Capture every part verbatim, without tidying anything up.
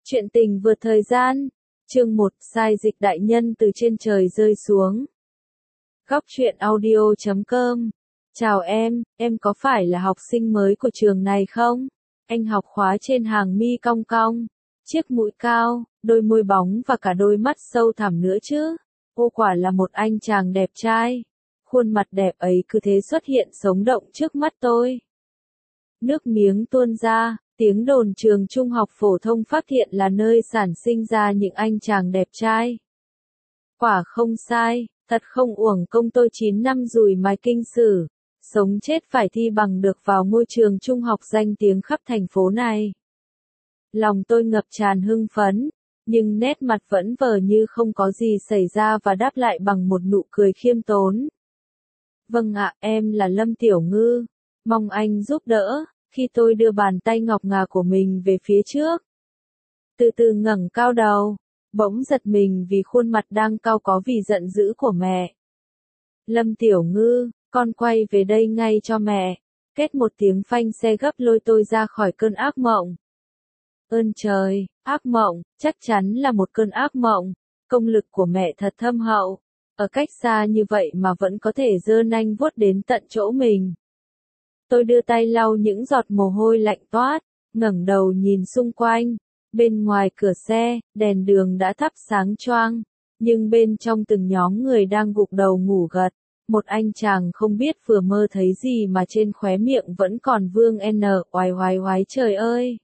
Chuyện tình vượt thời gian. Chương một, sai dịch đại nhân từ trên trời rơi xuống. Góc truyện audio chấm com. Chào em, em có phải là học sinh mới của trường này không? Anh học khóa trên hàng mi cong cong, chiếc mũi cao, đôi môi bóng và cả đôi mắt sâu thẳm nữa chứ. Ô quả là một anh chàng đẹp trai. Khuôn mặt đẹp ấy cứ thế xuất hiện sống động trước mắt tôi. Nước miếng tuôn ra. Tiếng đồn trường trung học phổ thông Phát Thiện là nơi sản sinh ra những anh chàng đẹp trai. Quả không sai, thật không uổng công tôi chín năm dùi mài kinh sử, sống chết phải thi bằng được vào ngôi trường trung học danh tiếng khắp thành phố này. Lòng tôi ngập tràn hưng phấn, nhưng nét mặt vẫn vờ như không có gì xảy ra và đáp lại bằng một nụ cười khiêm tốn. Vâng ạ, em là Lâm Tiểu Ngư, mong anh giúp đỡ. Khi tôi đưa bàn tay ngọc ngà của mình về phía trước, từ từ ngẩng cao đầu, bỗng giật mình vì khuôn mặt đang cau có vì giận dữ của mẹ. Lâm Tiểu Ngư, con quay về đây ngay cho mẹ. Kết một tiếng phanh xe gấp lôi tôi ra khỏi cơn ác mộng. Ơn trời, ác mộng, chắc chắn là một cơn ác mộng. Công lực của mẹ thật thâm hậu, ở cách xa như vậy mà vẫn có thể giơ nanh vuốt đến tận chỗ mình. Tôi đưa tay lau những giọt mồ hôi lạnh toát, ngẩng đầu nhìn xung quanh. Bên ngoài cửa xe, đèn đường đã thắp sáng choang, nhưng bên trong từng nhóm người đang gục đầu ngủ gật. Một anh chàng không biết vừa mơ thấy gì mà trên khóe miệng vẫn còn vương n oái oái oái trời ơi.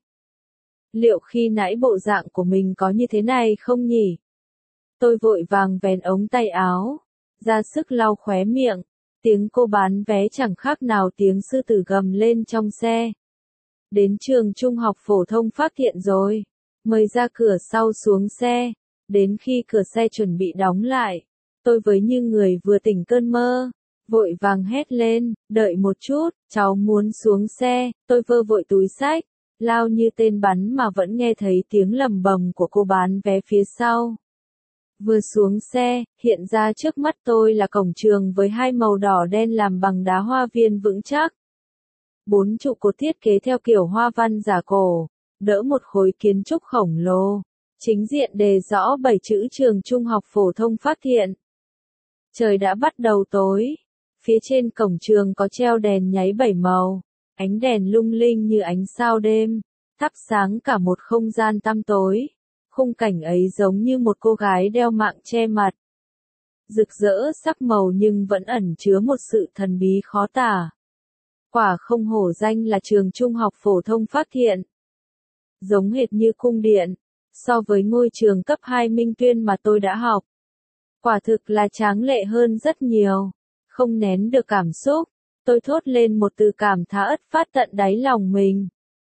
Liệu khi nãy bộ dạng của mình có như thế này không nhỉ? Tôi vội vàng vén ống tay áo, ra sức lau khóe miệng. Tiếng cô bán vé chẳng khác nào tiếng sư tử gầm lên trong xe. Đến trường trung học phổ thông Phát Thiện rồi. Mời ra cửa sau xuống xe. Đến khi cửa xe chuẩn bị đóng lại, tôi với như người vừa tỉnh cơn mơ, vội vàng hét lên, đợi một chút, cháu muốn xuống xe. Tôi vơ vội túi xách, lao như tên bắn mà vẫn nghe thấy tiếng lầm bầm của cô bán vé phía sau. Vừa xuống xe, hiện ra trước mắt tôi là cổng trường với hai màu đỏ đen làm bằng đá hoa viên vững chắc. Bốn trụ cột thiết kế theo kiểu hoa văn giả cổ, đỡ một khối kiến trúc khổng lồ. Chính diện đề rõ bảy chữ trường trung học phổ thông Phát Thiện. Trời đã bắt đầu tối. Phía trên cổng trường có treo đèn nháy bảy màu, ánh đèn lung linh như ánh sao đêm, thắp sáng cả một không gian tăm tối. Khung cảnh ấy giống như một cô gái đeo mạng che mặt. Rực rỡ sắc màu nhưng vẫn ẩn chứa một sự thần bí khó tả. Quả không hổ danh là trường trung học phổ thông Phát Thiện. Giống hệt như cung điện, so với ngôi trường cấp hai Minh Tuyên mà tôi đã học. Quả thực là tráng lệ hơn rất nhiều. Không nén được cảm xúc, tôi thốt lên một từ cảm thán ất phát tận đáy lòng mình.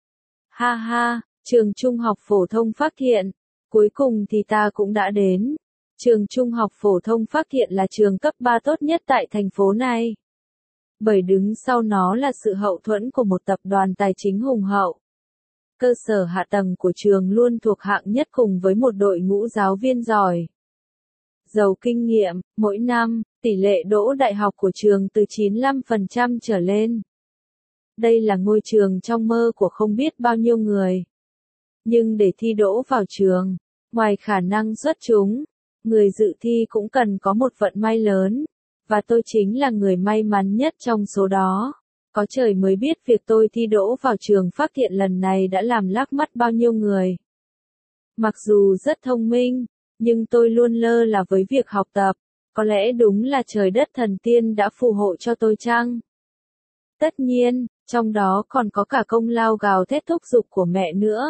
Ha ha, trường trung học phổ thông Phát Thiện. Cuối cùng thì ta cũng đã đến. Trường trung học phổ thông Phát Thiện là trường cấp ba tốt nhất tại thành phố này. Bởi đứng sau nó là sự hậu thuẫn của một tập đoàn tài chính hùng hậu. Cơ sở hạ tầng của trường luôn thuộc hạng nhất cùng với một đội ngũ giáo viên giỏi, giàu kinh nghiệm. Mỗi năm, tỷ lệ đỗ đại học của trường từ chín mươi lăm phần trăm trở lên. Đây là ngôi trường trong mơ của không biết bao nhiêu người. Nhưng để thi đỗ vào trường, ngoài khả năng xuất chúng, người dự thi cũng cần có một vận may lớn, và tôi chính là người may mắn nhất trong số đó. Có trời mới biết việc tôi thi đỗ vào trường Phát Thiện lần này đã làm lác mắt bao nhiêu người. Mặc dù rất thông minh, nhưng tôi luôn lơ là với việc học tập. Có lẽ đúng là trời đất thần tiên đã phù hộ cho tôi chăng? Tất nhiên, trong đó còn có cả công lao gào thét thúc giục của mẹ nữa.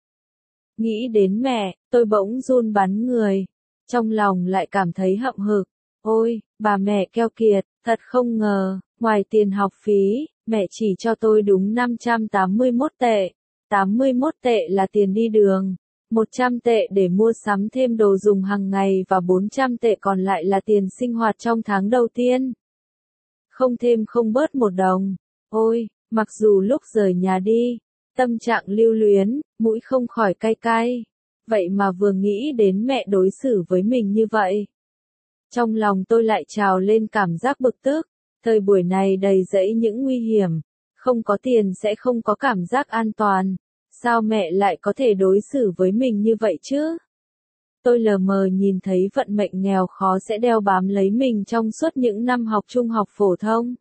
Nghĩ đến mẹ, tôi bỗng run bắn người. Trong lòng lại cảm thấy hậm hực. Ôi, bà mẹ keo kiệt, thật không ngờ, ngoài tiền học phí, mẹ chỉ cho tôi đúng năm trăm tám mươi mốt tệ. tám mươi mốt tệ là tiền đi đường, một trăm tệ để mua sắm thêm đồ dùng hàng ngày và bốn trăm tệ còn lại là tiền sinh hoạt trong tháng đầu tiên. Không thêm không bớt một đồng. Ôi, mặc dù lúc rời nhà đi, tâm trạng lưu luyến, mũi không khỏi cay cay. Vậy mà vừa nghĩ đến mẹ đối xử với mình như vậy, trong lòng tôi lại trào lên cảm giác bực tức. Thời buổi này đầy rẫy những nguy hiểm. Không có tiền sẽ không có cảm giác an toàn. Sao mẹ lại có thể đối xử với mình như vậy chứ? Tôi lờ mờ nhìn thấy vận mệnh nghèo khó sẽ đeo bám lấy mình trong suốt những năm học trung học phổ thông.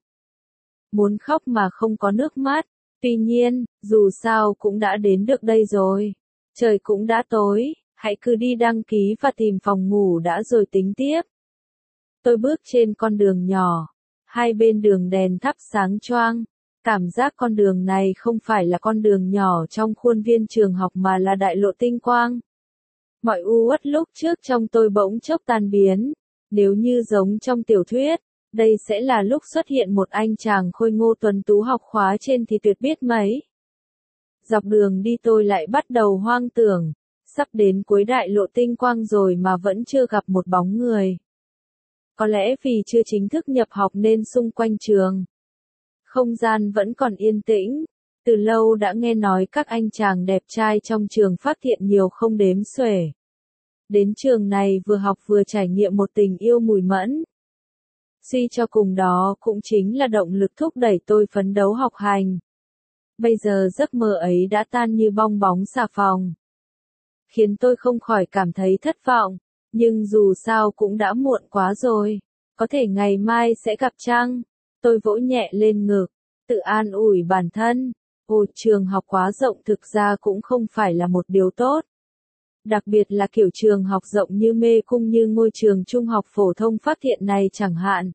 Muốn khóc mà không có nước mắt. Tuy nhiên, dù sao cũng đã đến được đây rồi. Trời cũng đã tối, hãy cứ đi đăng ký và tìm phòng ngủ đã rồi tính tiếp. Tôi bước trên con đường nhỏ. Hai bên đường đèn thắp sáng choang. Cảm giác con đường này không phải là con đường nhỏ trong khuôn viên trường học mà là đại lộ tinh quang. Mọi u uất lúc trước trong tôi bỗng chốc tan biến. Nếu như giống trong tiểu thuyết, đây sẽ là lúc xuất hiện một anh chàng khôi ngô tuấn tú học khóa trên thì tuyệt biết mấy. Dọc đường đi tôi lại bắt đầu hoang tưởng, sắp đến cuối đại lộ tinh quang rồi mà vẫn chưa gặp một bóng người. Có lẽ vì chưa chính thức nhập học nên xung quanh trường, không gian vẫn còn yên tĩnh. Từ lâu đã nghe nói các anh chàng đẹp trai trong trường phát hiện nhiều không đếm xuể. Đến trường này vừa học vừa trải nghiệm một tình yêu mùi mẫn. Suy cho cùng đó cũng chính là động lực thúc đẩy tôi phấn đấu học hành. Bây giờ giấc mơ ấy đã tan như bong bóng xà phòng. Khiến tôi không khỏi cảm thấy thất vọng, nhưng dù sao cũng đã muộn quá rồi. Có thể ngày mai sẽ gặp chăng? Tôi vỗ nhẹ lên ngực, tự an ủi bản thân. Ồ, trường học quá rộng thực ra cũng không phải là một điều tốt. Đặc biệt là kiểu trường học rộng như mê cung như ngôi trường trung học phổ thông Phát Thiện này chẳng hạn.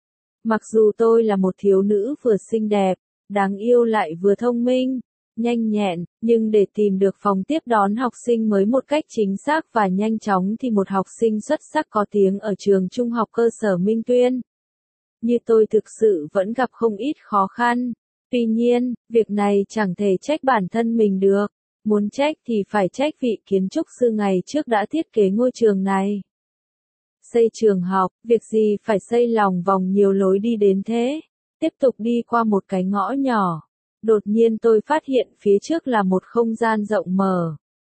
Mặc dù tôi là một thiếu nữ vừa xinh đẹp, đáng yêu lại vừa thông minh, nhanh nhẹn, nhưng để tìm được phòng tiếp đón học sinh mới một cách chính xác và nhanh chóng thì một học sinh xuất sắc có tiếng ở trường trung học cơ sở Minh Tuyên như tôi thực sự vẫn gặp không ít khó khăn. Tuy nhiên, việc này chẳng thể trách bản thân mình được. Muốn trách thì phải trách vị kiến trúc sư ngày trước đã thiết kế ngôi trường này. Xây trường học, việc gì phải xây lòng vòng nhiều lối đi đến thế? Tiếp tục đi qua một cái ngõ nhỏ. Đột nhiên tôi phát hiện phía trước là một không gian rộng mở.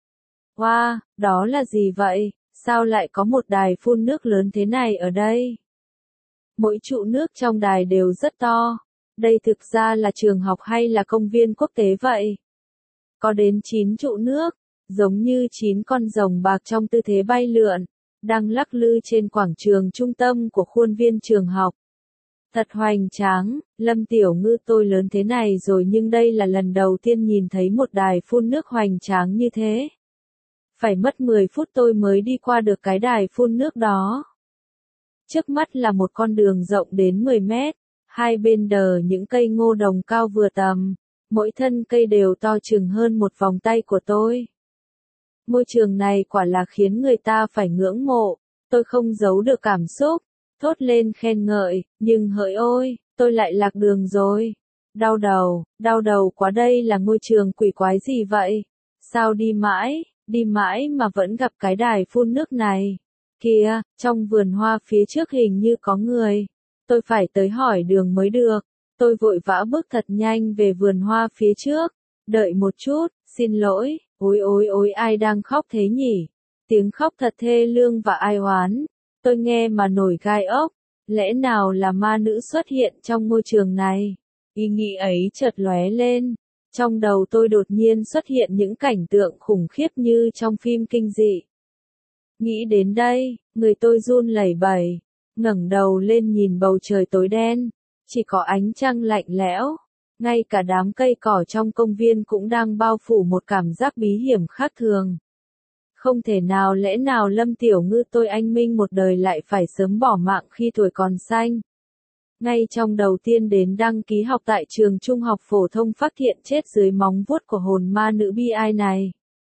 Wow, đó là gì vậy? Sao lại có một đài phun nước lớn thế này ở đây? Mỗi trụ nước trong đài đều rất to. Đây thực ra là trường học hay là công viên quốc tế vậy? Có đến chín trụ nước, giống như chín con rồng bạc trong tư thế bay lượn, đang lắc lư trên quảng trường trung tâm của khuôn viên trường học. Thật hoành tráng, Lâm Tiểu Ngư tôi lớn thế này rồi nhưng đây là lần đầu tiên nhìn thấy một đài phun nước hoành tráng như thế. Phải mất mười phút tôi mới đi qua được cái đài phun nước đó. Trước mắt là một con đường rộng đến mười mét, hai bên đờ những cây ngô đồng cao vừa tầm, mỗi thân cây đều to chừng hơn một vòng tay của tôi. Môi trường này quả là khiến người ta phải ngưỡng mộ, tôi không giấu được cảm xúc, thốt lên khen ngợi, nhưng hỡi ôi, tôi lại lạc đường rồi. Đau đầu, đau đầu quá, đây là ngôi trường quỷ quái gì vậy? Sao đi mãi, đi mãi mà vẫn gặp cái đài phun nước này? Kìa, trong vườn hoa phía trước hình như có người. Tôi phải tới hỏi đường mới được. Tôi vội vã bước thật nhanh về vườn hoa phía trước. Đợi một chút, xin lỗi, ôi ôi ôi ai đang khóc thế nhỉ? Tiếng khóc thật thê lương và ai oán. Tôi nghe mà nổi gai ốc. Lẽ nào là ma nữ xuất hiện trong ngôi trường này? Ý nghĩ ấy chợt lóe lên. Trong đầu tôi đột nhiên xuất hiện những cảnh tượng khủng khiếp như trong phim kinh dị. Nghĩ đến đây, người tôi run lẩy bẩy, ngẩng đầu lên nhìn bầu trời tối đen, chỉ có ánh trăng lạnh lẽo, ngay cả đám cây cỏ trong công viên cũng đang bao phủ một cảm giác bí hiểm khác thường. Không thể nào, lẽ nào Lâm Tiểu Ngư tôi anh minh một đời lại phải sớm bỏ mạng khi tuổi còn xanh. Ngay trong đầu tiên đến đăng ký học tại trường trung học phổ thông Phát Thiện chết dưới móng vuốt của hồn ma nữ bi ai này.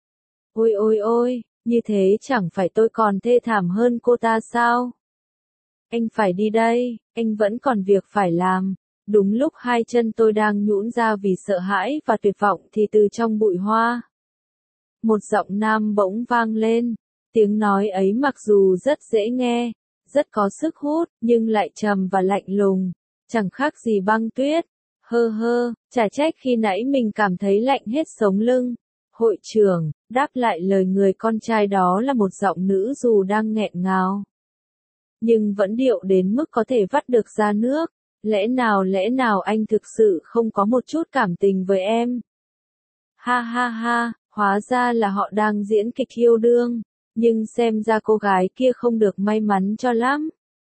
Ôi ôi ôi, như thế chẳng phải tôi còn thê thảm hơn cô ta sao? Anh phải đi đây, anh vẫn còn việc phải làm. Đúng lúc hai chân tôi đang nhũn ra vì sợ hãi và tuyệt vọng thì từ trong bụi hoa, một giọng nam bỗng vang lên. Tiếng nói ấy mặc dù rất dễ nghe, rất có sức hút, nhưng lại trầm và lạnh lùng, chẳng khác gì băng tuyết. Hơ hơ, chả trách khi nãy mình cảm thấy lạnh hết sống lưng. Hội trưởng, đáp lại lời người con trai đó là một giọng nữ dù đang nghẹn ngào, nhưng vẫn điệu đến mức có thể vắt được ra nước. Lẽ nào lẽ nào anh thực sự không có một chút cảm tình với em? Ha ha ha, hóa ra là họ đang diễn kịch yêu đương, nhưng xem ra cô gái kia không được may mắn cho lắm,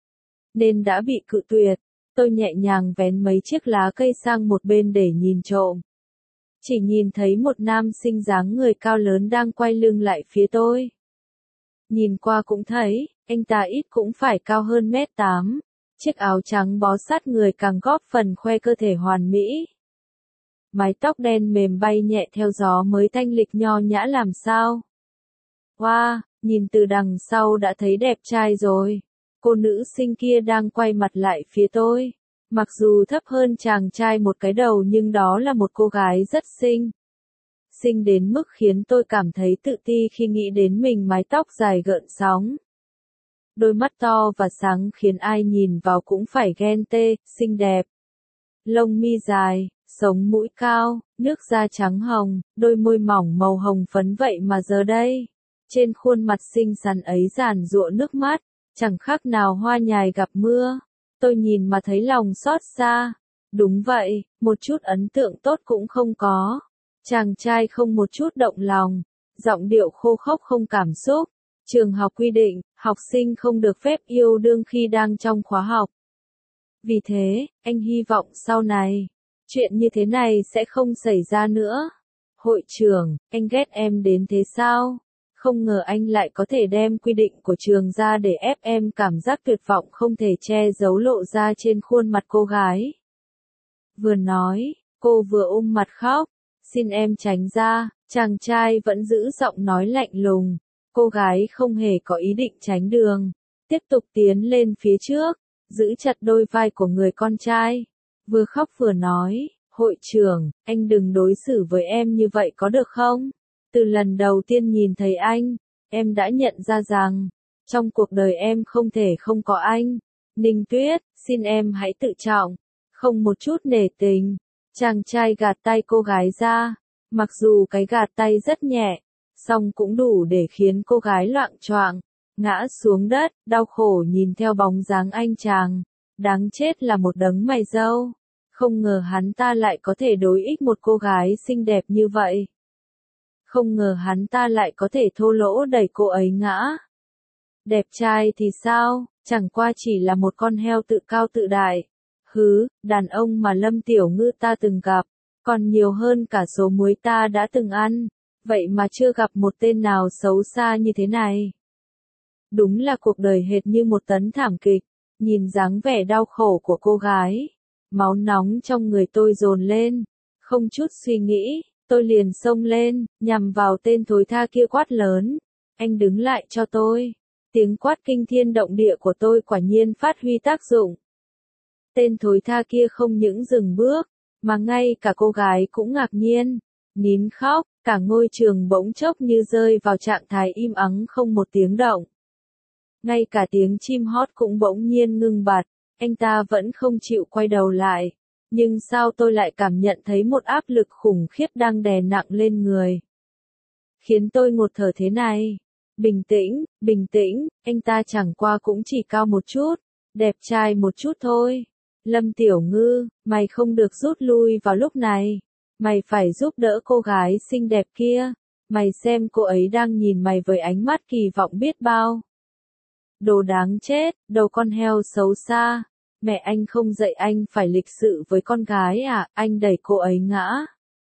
nên đã bị cự tuyệt. Tôi nhẹ nhàng vén mấy chiếc lá cây sang một bên để nhìn trộm. Chỉ nhìn thấy một nam sinh dáng người cao lớn đang quay lưng lại phía tôi. Nhìn qua cũng thấy, anh ta ít cũng phải cao hơn mét tám. Chiếc áo trắng bó sát người càng góp phần khoe cơ thể hoàn mỹ. Mái tóc đen mềm bay nhẹ theo gió mới thanh lịch nho nhã làm sao. Wow, nhìn từ đằng sau đã thấy đẹp trai rồi. Cô nữ sinh kia đang quay mặt lại phía tôi. Mặc dù thấp hơn chàng trai một cái đầu nhưng đó là một cô gái rất xinh. Xinh đến mức khiến tôi cảm thấy tự ti khi nghĩ đến mình mái tóc dài gợn sóng. Đôi mắt to và sáng khiến ai nhìn vào cũng phải ghen tê, xinh đẹp. Lông mi dài, sống mũi cao, nước da trắng hồng, đôi môi mỏng màu hồng phấn vậy mà giờ đây. Trên khuôn mặt xinh xắn ấy giàn giụa nước mắt, chẳng khác nào hoa nhài gặp mưa. Tôi nhìn mà thấy lòng xót xa. Đúng vậy, một chút ấn tượng tốt cũng không có. Chàng trai không một chút động lòng, giọng điệu khô khốc không cảm xúc. Trường học quy định, học sinh không được phép yêu đương khi đang trong khóa học. Vì thế, anh hy vọng sau này, chuyện như thế này sẽ không xảy ra nữa. Hội trưởng, anh ghét em đến thế sao? Không ngờ anh lại có thể đem quy định của trường ra để ép em, cảm giác tuyệt vọng không thể che giấu lộ ra trên khuôn mặt cô gái. Vừa nói, cô vừa ôm mặt khóc. Xin em tránh ra, chàng trai vẫn giữ giọng nói lạnh lùng. Cô gái không hề có ý định tránh đường. Tiếp tục tiến lên phía trước, giữ chặt đôi vai của người con trai. Vừa khóc vừa nói, hội trưởng, anh đừng đối xử với em như vậy có được không? Từ lần đầu tiên nhìn thấy anh, em đã nhận ra rằng, trong cuộc đời em không thể không có anh. Ninh Tuyết, xin em hãy tự trọng, không một chút nể tình. Chàng trai gạt tay cô gái ra, mặc dù cái gạt tay rất nhẹ, song cũng đủ để khiến cô gái loạng choạng, ngã xuống đất, đau khổ nhìn theo bóng dáng anh chàng. Đáng chết là một đấng mày râu. Không ngờ hắn ta lại có thể đối ích một cô gái xinh đẹp như vậy. Không ngờ hắn ta lại có thể thô lỗ đẩy cô ấy ngã. Đẹp trai thì sao, chẳng qua chỉ là một con heo tự cao tự đại. Hứ, đàn ông mà Lâm Tiểu Ngư ta từng gặp, còn nhiều hơn cả số muối ta đã từng ăn. Vậy mà chưa gặp một tên nào xấu xa như thế này. Đúng là cuộc đời hệt như một tấn thảm kịch. Nhìn dáng vẻ đau khổ của cô gái, máu nóng trong người tôi dồn lên. Không chút suy nghĩ, tôi liền xông lên, nhằm vào tên thối tha kia quát lớn. Anh đứng lại cho tôi. Tiếng quát kinh thiên động địa của tôi quả nhiên phát huy tác dụng. Tên thối tha kia không những dừng bước, mà ngay cả cô gái cũng ngạc nhiên, nín khóc, cả ngôi trường bỗng chốc như rơi vào trạng thái im ắng không một tiếng động. Ngay cả tiếng chim hót cũng bỗng nhiên ngưng bặt, anh ta vẫn không chịu quay đầu lại. Nhưng sao tôi lại cảm nhận thấy một áp lực khủng khiếp đang đè nặng lên người. Khiến tôi ngột thở thế này. Bình tĩnh, bình tĩnh, anh ta chẳng qua cũng chỉ cao một chút, đẹp trai một chút thôi. Lâm Tiểu Ngư, mày không được rút lui vào lúc này. Mày phải giúp đỡ cô gái xinh đẹp kia. Mày xem cô ấy đang nhìn mày với ánh mắt kỳ vọng biết bao. Đồ đáng chết, đầu con heo xấu xa. Mẹ anh không dạy anh phải lịch sự với con gái à, anh đẩy cô ấy ngã.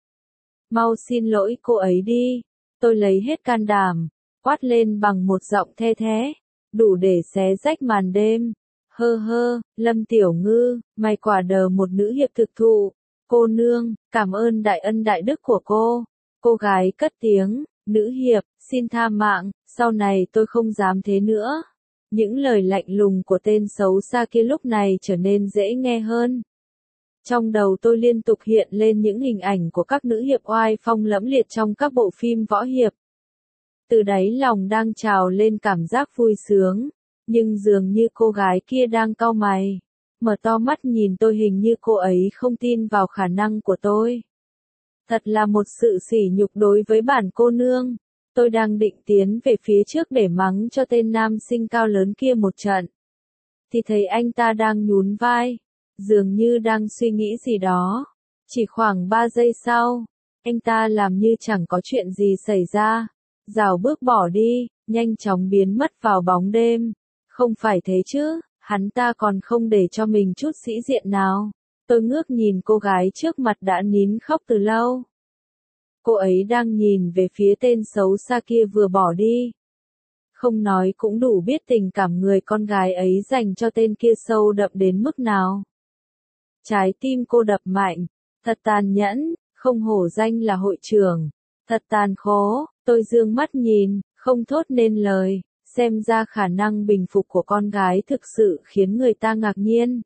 Mau xin lỗi cô ấy đi. Tôi lấy hết can đảm, quát lên bằng một giọng the thé, đủ để xé rách màn đêm. Hơ hơ, Lâm Tiểu Ngư, mày quả đờ một nữ hiệp thực thụ. Cô nương, cảm ơn đại ân đại đức của cô. Cô gái cất tiếng, nữ hiệp, xin tha mạng, sau này tôi không dám thế nữa. Những lời lạnh lùng của tên xấu xa kia lúc này trở nên dễ nghe hơn. Trong đầu tôi liên tục hiện lên những hình ảnh của các nữ hiệp oai phong lẫm liệt trong các bộ phim võ hiệp. Từ đáy lòng đang trào lên cảm giác vui sướng, nhưng dường như cô gái kia đang cau mày, mở to mắt nhìn tôi, hình như cô ấy không tin vào khả năng của tôi. Thật là một sự sỉ nhục đối với bản cô nương. Tôi đang định tiến về phía trước để mắng cho tên nam sinh cao lớn kia một trận. Thì thấy anh ta đang nhún vai, dường như đang suy nghĩ gì đó. Chỉ khoảng ba giây sau, Anh ta làm như chẳng có chuyện gì xảy ra. Rảo bước bỏ đi, nhanh chóng biến mất vào bóng đêm. Không phải thế chứ, hắn ta còn không để cho mình chút sĩ diện nào. Tôi ngước nhìn cô gái trước mặt đã nín khóc từ lâu. Cô ấy đang nhìn về phía tên xấu xa kia vừa bỏ đi. Không nói cũng đủ biết tình cảm người con gái ấy dành cho tên kia sâu đậm đến mức nào. Trái tim cô đập mạnh, thật tàn nhẫn, không hổ danh là hội trưởng, thật tàn khố. Tôi dương mắt nhìn, không thốt nên lời, xem ra khả năng bình phục của con gái thực sự khiến người ta ngạc nhiên.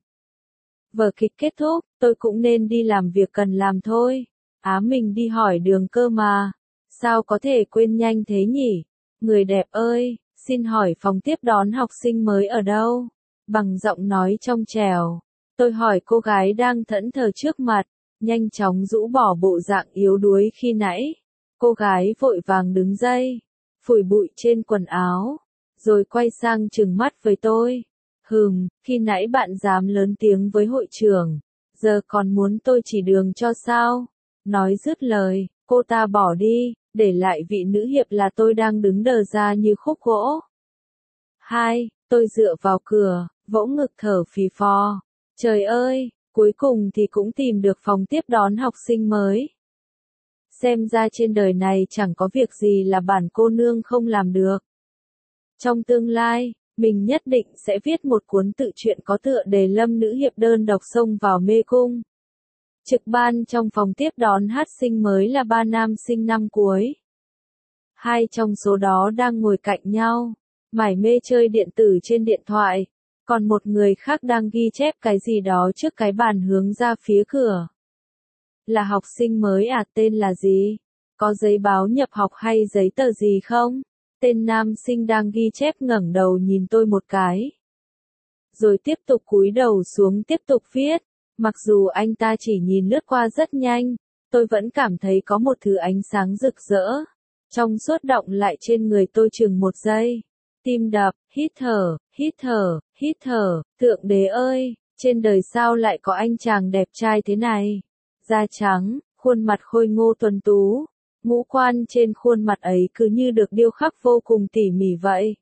Vở kịch kết thúc, tôi cũng nên đi làm việc cần làm thôi. Á mình đi hỏi đường cơ mà. Sao có thể quên nhanh thế nhỉ? Người đẹp ơi, xin hỏi phòng tiếp đón học sinh mới ở đâu? Bằng giọng nói trong trẻo, tôi hỏi cô gái đang thẫn thờ trước mặt, nhanh chóng rũ bỏ bộ dạng yếu đuối khi nãy. Cô gái vội vàng đứng dậy, phủi bụi trên quần áo, rồi quay sang trừng mắt với tôi. Hừm, khi nãy bạn dám lớn tiếng với hội trưởng, giờ còn muốn tôi chỉ đường cho sao? Nói dứt lời, cô ta bỏ đi, để lại vị nữ hiệp là tôi đang đứng đờ ra như khúc gỗ. Hai, tôi dựa vào cửa, vỗ ngực thở phì phò. Trời ơi, cuối cùng thì cũng tìm được phòng tiếp đón học sinh mới. Xem ra trên đời này chẳng có việc gì là bản cô nương không làm được. Trong tương lai, mình nhất định sẽ viết một cuốn tự truyện có tựa đề Lâm nữ hiệp đơn độc xông vào mê cung. Trực ban trong phòng tiếp đón hát sinh mới là ba nam sinh năm cuối. Hai trong số đó đang ngồi cạnh nhau, mải mê chơi điện tử trên điện thoại, còn một người khác đang ghi chép cái gì đó trước cái bàn hướng ra phía cửa. Là học sinh mới à, tên là gì? Có giấy báo nhập học hay giấy tờ gì không? Tên nam sinh đang ghi chép ngẩng đầu nhìn tôi một cái. Rồi tiếp tục cúi đầu xuống tiếp tục viết. Mặc dù anh ta chỉ nhìn lướt qua rất nhanh, tôi vẫn cảm thấy có một thứ ánh sáng rực rỡ. Trong suốt động lại trên người tôi chừng một giây. Tim đập, hít thở, hít thở, hít thở. Thượng đế ơi, trên đời sao lại có anh chàng đẹp trai thế này? Da trắng, khuôn mặt khôi ngô tuấn tú. Ngũ quan trên khuôn mặt ấy cứ như được điêu khắc vô cùng tỉ mỉ vậy.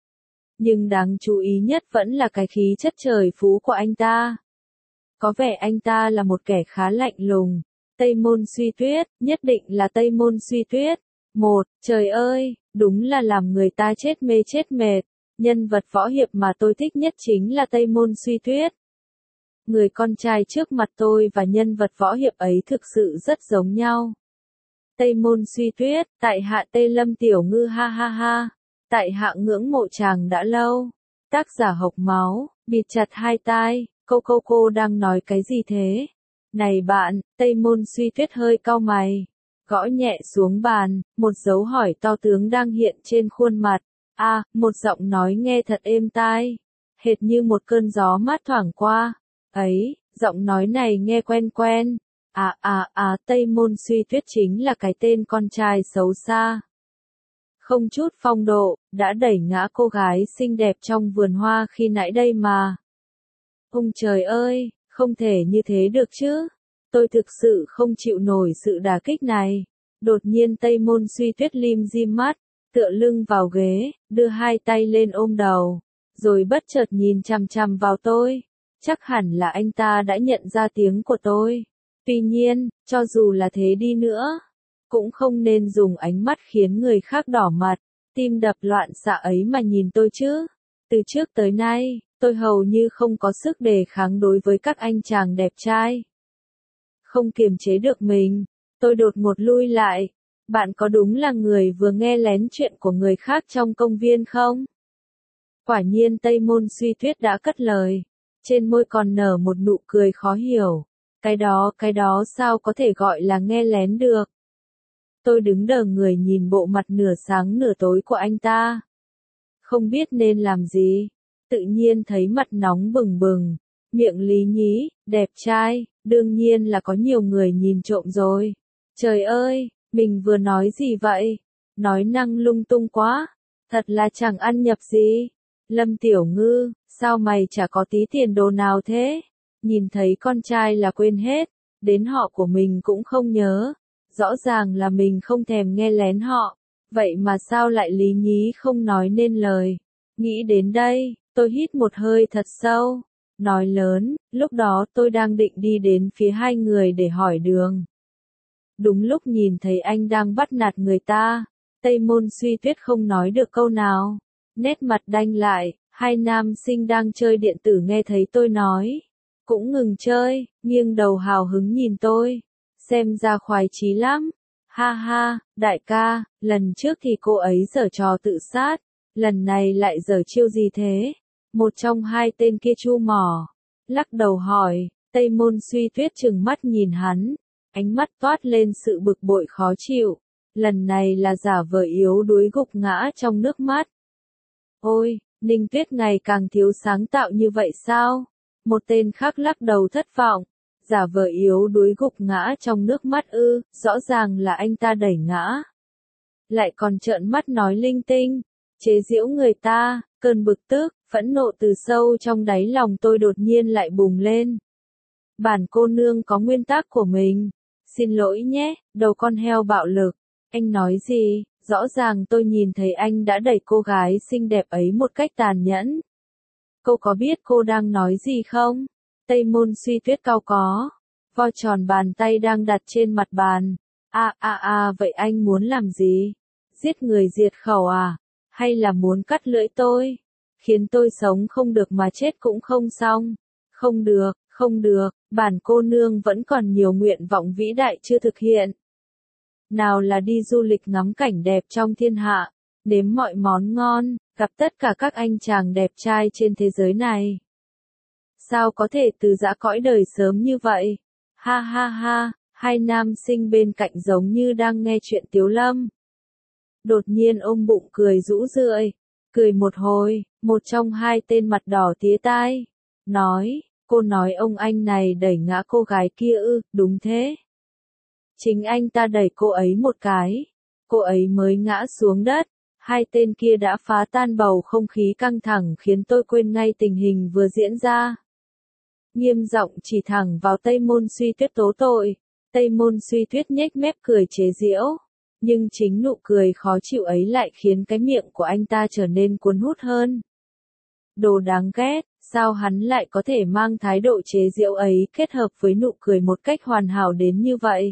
Nhưng đáng chú ý nhất vẫn là cái khí chất trời phú của anh ta. Có vẻ anh ta là một kẻ khá lạnh lùng. Tây Môn Suy Tuyết, nhất định là Tây Môn Suy Tuyết. Một, trời ơi, đúng là làm người ta chết mê chết mệt. Nhân vật võ hiệp mà tôi thích nhất chính là Tây Môn Suy Tuyết. Người con trai trước mặt tôi và nhân vật võ hiệp ấy thực sự rất giống nhau. Tây Môn Suy Tuyết, tại hạ Tây Lâm Tiểu Ngư ha ha ha. Tại hạ ngưỡng mộ chàng đã lâu. Tác giả Hộc Máu, bịt chặt hai tai. Cô cô cô đang nói cái gì thế? Này bạn, Tây Môn Suy Tuyết hơi cau mày. Gõ nhẹ xuống bàn, một dấu hỏi to tướng đang hiện trên khuôn mặt. À, một giọng nói nghe thật êm tai. Hệt như một cơn gió mát thoảng qua. Ấy, giọng nói này nghe quen quen. À à à, Tây Môn Suy Tuyết chính là cái tên con trai xấu xa. Không chút phong độ, đã đẩy ngã cô gái xinh đẹp trong vườn hoa khi nãy đây mà. Ông trời ơi, không thể như thế được chứ. Tôi thực sự không chịu nổi sự đả kích này. Đột nhiên Tây Môn Suy Tuyết lim dim mắt, tựa lưng vào ghế, đưa hai tay lên ôm đầu, rồi bất chợt nhìn chằm chằm vào tôi. Chắc hẳn là anh ta đã nhận ra tiếng của tôi. Tuy nhiên, cho dù là thế đi nữa, cũng không nên dùng ánh mắt khiến người khác đỏ mặt, tim đập loạn xạ ấy mà nhìn tôi chứ. Từ trước tới nay, tôi hầu như không có sức đề kháng đối với các anh chàng đẹp trai. Không kiềm chế được mình, tôi đột ngột lui lại. Bạn có đúng là người vừa nghe lén chuyện của người khác trong công viên không? Quả nhiên Tây Môn Suy Tuyết đã cất lời. Trên môi còn nở một nụ cười khó hiểu. Cái đó, cái đó sao có thể gọi là nghe lén được? Tôi đứng đờ người nhìn bộ mặt nửa sáng nửa tối của anh ta. Không biết nên làm gì. Tự nhiên thấy mặt nóng bừng bừng. Miệng lý nhí, đẹp trai, đương nhiên là có nhiều người nhìn trộm rồi. Trời ơi, mình vừa nói gì vậy? Nói năng lung tung quá. Thật là chẳng ăn nhập gì. Lâm Tiểu Ngư, sao mày chả có tí tiền đồ nào thế? Nhìn thấy con trai là quên hết, đến họ của mình cũng không nhớ. rõ ràng là mình không thèm nghe lén họ, vậy mà sao lại lý nhí không nói nên lời. Nghĩ đến đây, tôi hít một hơi thật sâu, nói lớn, lúc đó tôi đang định đi đến phía hai người để hỏi đường. Đúng lúc nhìn thấy anh đang bắt nạt người ta, Tây Môn Suy Tuyết không nói được câu nào, nét mặt đanh lại, hai nam sinh đang chơi điện tử nghe thấy tôi nói, cũng ngừng chơi, nghiêng đầu hào hứng nhìn tôi, xem ra khoái chí lắm. Ha ha, đại ca, lần trước thì cô ấy giở trò tự sát, lần này lại giở chiêu gì thế? Một trong hai tên kia chu mỏ, lắc đầu hỏi, Tây Môn Suy Tuyết trừng mắt nhìn hắn, ánh mắt toát lên sự bực bội khó chịu, lần này là giả vờ yếu đuối gục ngã trong nước mắt. Ôi, Ninh Tuyết ngày càng thiếu sáng tạo như vậy sao? Một tên khác lắc đầu thất vọng, giả vờ yếu đuối gục ngã trong nước mắt ư, rõ ràng là anh ta đẩy ngã. Lại còn trợn mắt nói linh tinh, chế giễu người ta, cơn bực tức, phẫn nộ từ sâu trong đáy lòng tôi đột nhiên lại bùng lên. Bản cô nương có nguyên tắc của mình, xin lỗi nhé, đầu con heo bạo lực, anh nói gì, rõ ràng tôi nhìn thấy anh đã đẩy cô gái xinh đẹp ấy một cách tàn nhẫn. Cô có biết cô đang nói gì không? Tây Môn Suy Tuyết cau có, vo tròn bàn tay đang đặt trên mặt bàn. À à à vậy anh muốn làm gì? Giết người diệt khẩu à? Hay là muốn cắt lưỡi tôi? Khiến tôi sống không được mà chết cũng không xong. Không được, không được, bản cô nương vẫn còn nhiều nguyện vọng vĩ đại chưa thực hiện. Nào là đi du lịch ngắm cảnh đẹp trong thiên hạ, nếm mọi món ngon, gặp tất cả các anh chàng đẹp trai trên thế giới này. Sao có thể từ giã cõi đời sớm như vậy? Ha ha ha, hai nam sinh bên cạnh giống như đang nghe chuyện Tiếu Lâm. Đột nhiên ôm bụng cười rũ rượi, cười một hồi, một trong hai tên mặt đỏ tía tai, nói, cô nói ông anh này đẩy ngã cô gái kia ư, đúng thế. Chính anh ta đẩy cô ấy một cái, cô ấy mới ngã xuống đất, hai tên kia đã phá tan bầu không khí căng thẳng khiến tôi quên ngay tình hình vừa diễn ra. Nghiêm giọng chỉ thẳng vào Tây Môn Suy Tuyết tố tội, Tây Môn Suy Tuyết nhếch mép cười chế giễu, nhưng chính nụ cười khó chịu ấy lại khiến cái miệng của anh ta trở nên cuốn hút hơn. Đồ đáng ghét, sao hắn lại có thể mang thái độ chế giễu ấy kết hợp với nụ cười một cách hoàn hảo đến như vậy?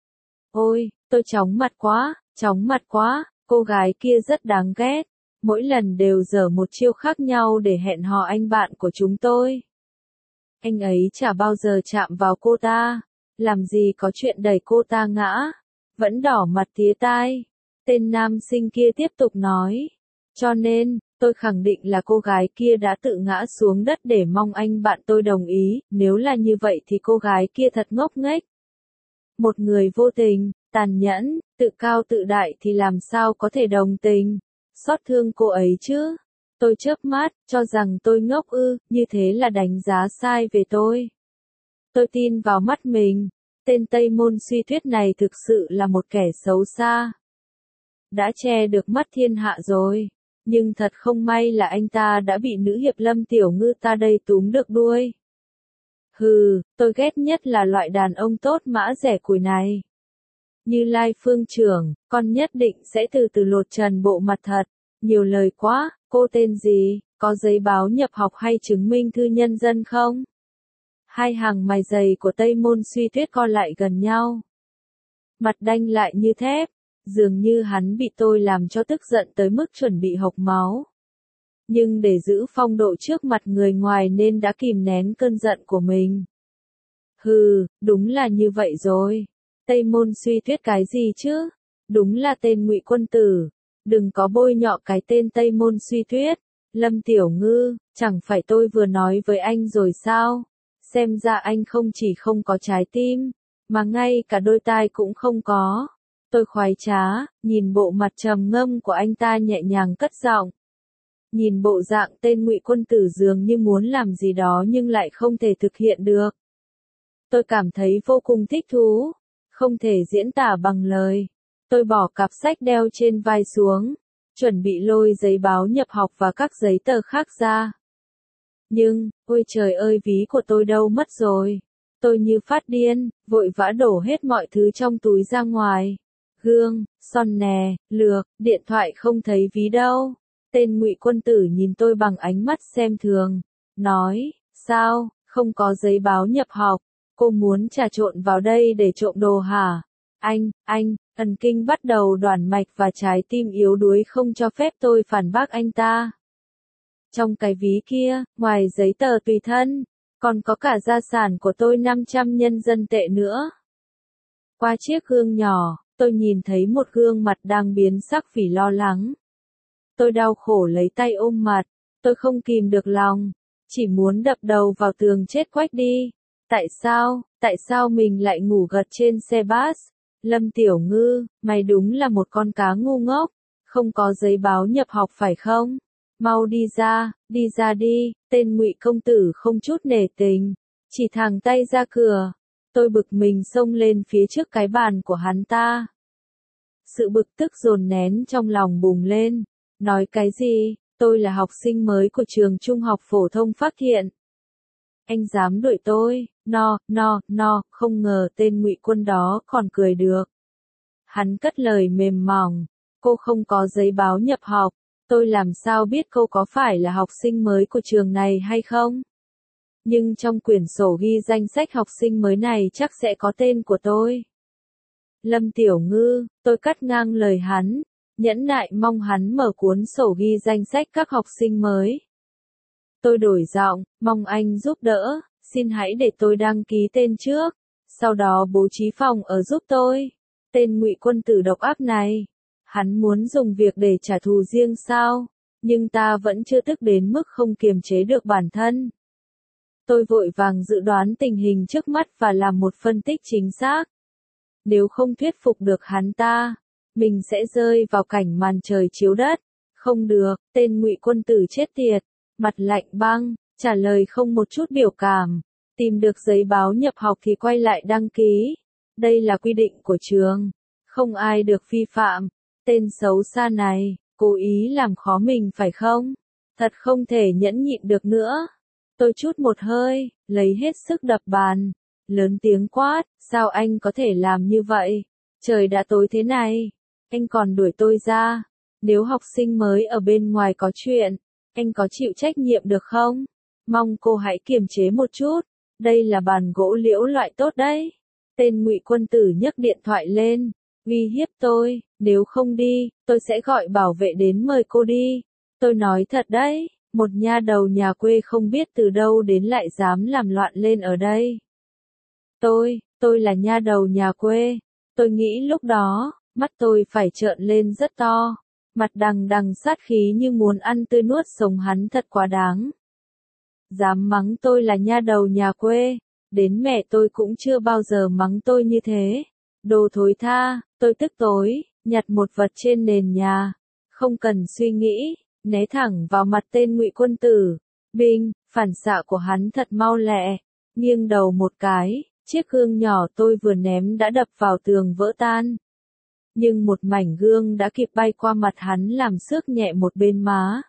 Ôi, tôi chóng mặt quá, chóng mặt quá, cô gái kia rất đáng ghét, mỗi lần đều giở một chiêu khác nhau để hẹn hò anh bạn của chúng tôi. Anh ấy chả bao giờ chạm vào cô ta, làm gì có chuyện đẩy cô ta ngã, vẫn đỏ mặt tía tai. Tên nam sinh kia tiếp tục nói, cho nên, tôi khẳng định là cô gái kia đã tự ngã xuống đất để mong anh bạn tôi đồng ý, nếu là như vậy thì cô gái kia thật ngốc nghếch. Một người vô tình, tàn nhẫn, tự cao tự đại thì làm sao có thể đồng tình, xót thương cô ấy chứ? Tôi chớp mắt, cho rằng tôi ngốc ư, như thế là đánh giá sai về tôi. Tôi tin vào mắt mình, tên Tây Môn Suy Tuyết này thực sự là một kẻ xấu xa. Đã che được mắt thiên hạ rồi, nhưng thật không may là anh ta đã bị nữ hiệp Lâm Tiểu Ngư ta đây túm được đuôi. Hừ, tôi ghét nhất là loại đàn ông tốt mã rẻ củi này. Như Lai Phương trưởng, con nhất định sẽ từ từ lột trần bộ mặt thật. Nhiều lời quá, cô tên gì, có giấy báo nhập học hay chứng minh thư nhân dân không? Hai hàng mày dày của Tây Môn Suy Tuyết co lại gần nhau. Mặt đanh lại như thép, dường như hắn bị tôi làm cho tức giận tới mức chuẩn bị hộc máu. Nhưng để giữ phong độ trước mặt người ngoài nên đã kìm nén cơn giận của mình. Hừ, đúng là như vậy rồi. Tây Môn Suy Tuyết cái gì chứ? Đúng là tên Ngụy Quân Tử. Đừng có bôi nhọ cái tên Tây Môn Suy Tuyết. Lâm Tiểu Ngư, chẳng phải tôi vừa nói với anh rồi sao? Xem ra anh không chỉ không có trái tim, mà ngay cả đôi tai cũng không có. Tôi khoái trá, nhìn bộ mặt trầm ngâm của anh ta nhẹ nhàng cất giọng. Nhìn bộ dạng tên Ngụy Quân Tử dường như muốn làm gì đó nhưng lại không thể thực hiện được. Tôi cảm thấy vô cùng thích thú, không thể diễn tả bằng lời. Tôi bỏ cặp sách đeo trên vai xuống, chuẩn bị lôi giấy báo nhập học và các giấy tờ khác ra. Nhưng, ôi trời ơi ví của tôi đâu mất rồi. Tôi như phát điên, vội vã đổ hết mọi thứ trong túi ra ngoài. Gương, son nè, lược, điện thoại không thấy ví đâu. Tên Ngụy Quân Tử nhìn tôi bằng ánh mắt xem thường, nói, sao, không có giấy báo nhập học, cô muốn trà trộn vào đây để trộm đồ hả? Anh, anh, thần kinh bắt đầu đoản mạch và trái tim yếu đuối không cho phép tôi phản bác anh ta. Trong cái ví kia, ngoài giấy tờ tùy thân, còn có cả gia sản của tôi năm trăm nhân dân tệ nữa. Qua chiếc gương nhỏ, tôi nhìn thấy một gương mặt đang biến sắc vì lo lắng. Tôi đau khổ lấy tay ôm mặt, tôi không kìm được lòng, chỉ muốn đập đầu vào tường chết quách đi. Tại sao, tại sao mình lại ngủ gật trên xe bus? Lâm Tiểu Ngư, mày đúng là một con cá ngu ngốc, không có giấy báo nhập học phải không? Mau đi ra, đi ra đi, tên Ngụy công tử không chút nể tình, chỉ thẳng tay ra cửa. Tôi bực mình xông lên phía trước cái bàn của hắn ta. Sự bực tức dồn nén trong lòng bùng lên. Nói cái gì, tôi là học sinh mới của trường trung học phổ thông Phác Thiện. Anh dám đuổi tôi, no, no, no, không ngờ tên Ngụy Quân đó còn cười được. Hắn cất lời mềm mỏng, cô không có giấy báo nhập học, tôi làm sao biết cô có phải là học sinh mới của trường này hay không? Nhưng trong quyển sổ ghi danh sách học sinh mới này chắc sẽ có tên của tôi. Lâm Tiểu Ngư, tôi cắt ngang lời hắn, nhẫn nại mong hắn mở cuốn sổ ghi danh sách các học sinh mới. Tôi đổi giọng, mong anh giúp đỡ, xin hãy để tôi đăng ký tên trước, sau đó bố trí phòng ở giúp tôi. Tên Ngụy Quân Tử độc ác này, hắn muốn dùng việc để trả thù riêng sao, nhưng ta vẫn chưa tức đến mức không kiềm chế được bản thân. Tôi vội vàng dự đoán tình hình trước mắt và làm một phân tích chính xác. Nếu không thuyết phục được hắn ta, mình sẽ rơi vào cảnh màn trời chiếu đất. Không được, tên Ngụy Quân Tử chết tiệt, mặt lạnh băng, trả lời không một chút biểu cảm. Tìm được giấy báo nhập học thì quay lại đăng ký. Đây là quy định của trường, không ai được vi phạm. Tên xấu xa này, cố ý làm khó mình phải không? Thật không thể nhẫn nhịn được nữa. Tôi trút một hơi, lấy hết sức đập bàn, lớn tiếng quát, sao anh có thể làm như vậy? Trời đã tối thế này, anh còn đuổi tôi ra. Nếu học sinh mới ở bên ngoài có chuyện, anh có chịu trách nhiệm được không? Mong cô hãy kiềm chế một chút, đây là bàn gỗ liễu loại tốt đấy. Tên Ngụy Quân Tử nhấc điện thoại lên, uy hiếp tôi, nếu không đi, tôi sẽ gọi bảo vệ đến mời cô đi. Tôi nói thật đấy, một nha đầu nhà quê không biết từ đâu đến lại dám làm loạn lên ở đây. Tôi, tôi là nha đầu nhà quê. Tôi nghĩ lúc đó, mắt tôi phải trợn lên rất to, mặt đằng đằng sát khí như muốn ăn tươi nuốt sống hắn thật quá đáng. Dám mắng tôi là nha đầu nhà quê, đến mẹ tôi cũng chưa bao giờ mắng tôi như thế. Đồ thối tha, tôi tức tối, nhặt một vật trên nền nhà, không cần suy nghĩ, né thẳng vào mặt tên Ngụy Quân Tử. Binh, phản xạ của hắn thật mau lẹ, nghiêng đầu một cái, chiếc gương nhỏ tôi vừa ném đã đập vào tường vỡ tan. Nhưng một mảnh gương đã kịp bay qua mặt hắn làm xước nhẹ một bên má.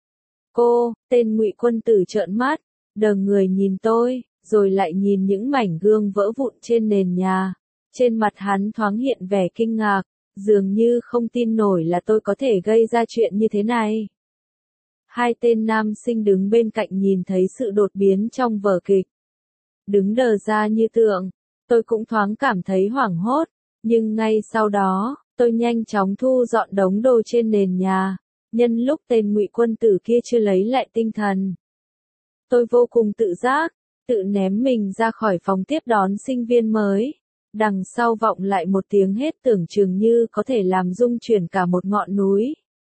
Cô, tên Ngụy Quân Tử trợn mắt, đờ người nhìn tôi, rồi lại nhìn những mảnh gương vỡ vụn trên nền nhà. Trên mặt hắn thoáng hiện vẻ kinh ngạc, dường như không tin nổi là tôi có thể gây ra chuyện như thế này. Hai tên nam sinh đứng bên cạnh nhìn thấy sự đột biến trong vở kịch. Đứng đờ ra như tượng, tôi cũng thoáng cảm thấy hoảng hốt, nhưng ngay sau đó, tôi nhanh chóng thu dọn đống đồ trên nền nhà, nhân lúc tên Ngụy Quân Tử kia chưa lấy lại tinh thần. Tôi vô cùng tự giác, tự ném mình ra khỏi phòng tiếp đón sinh viên mới. Đằng sau vọng lại một tiếng hét tưởng chừng như có thể làm rung chuyển cả một ngọn núi.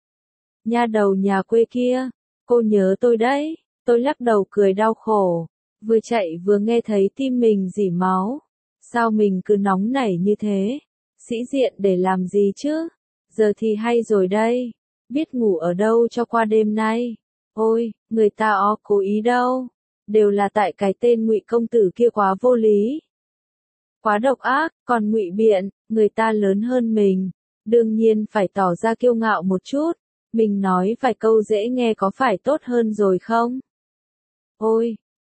Nha đầu nhà quê kia, cô nhớ tôi đấy. Tôi lắc đầu cười đau khổ, vừa chạy vừa nghe thấy tim mình rỉ máu. Sao mình cứ nóng nảy như thế? Sĩ diện để làm gì chứ? Giờ thì hay rồi đây, biết ngủ ở đâu cho qua đêm nay. Ôi, người ta ó cố ý đâu, đều là tại cái tên Ngụy công tử kia quá vô lý. Quá độc ác, còn ngụy biện, người ta lớn hơn mình, đương nhiên phải tỏ ra kiêu ngạo một chút, mình nói vài câu dễ nghe có phải tốt hơn rồi không? Ôi,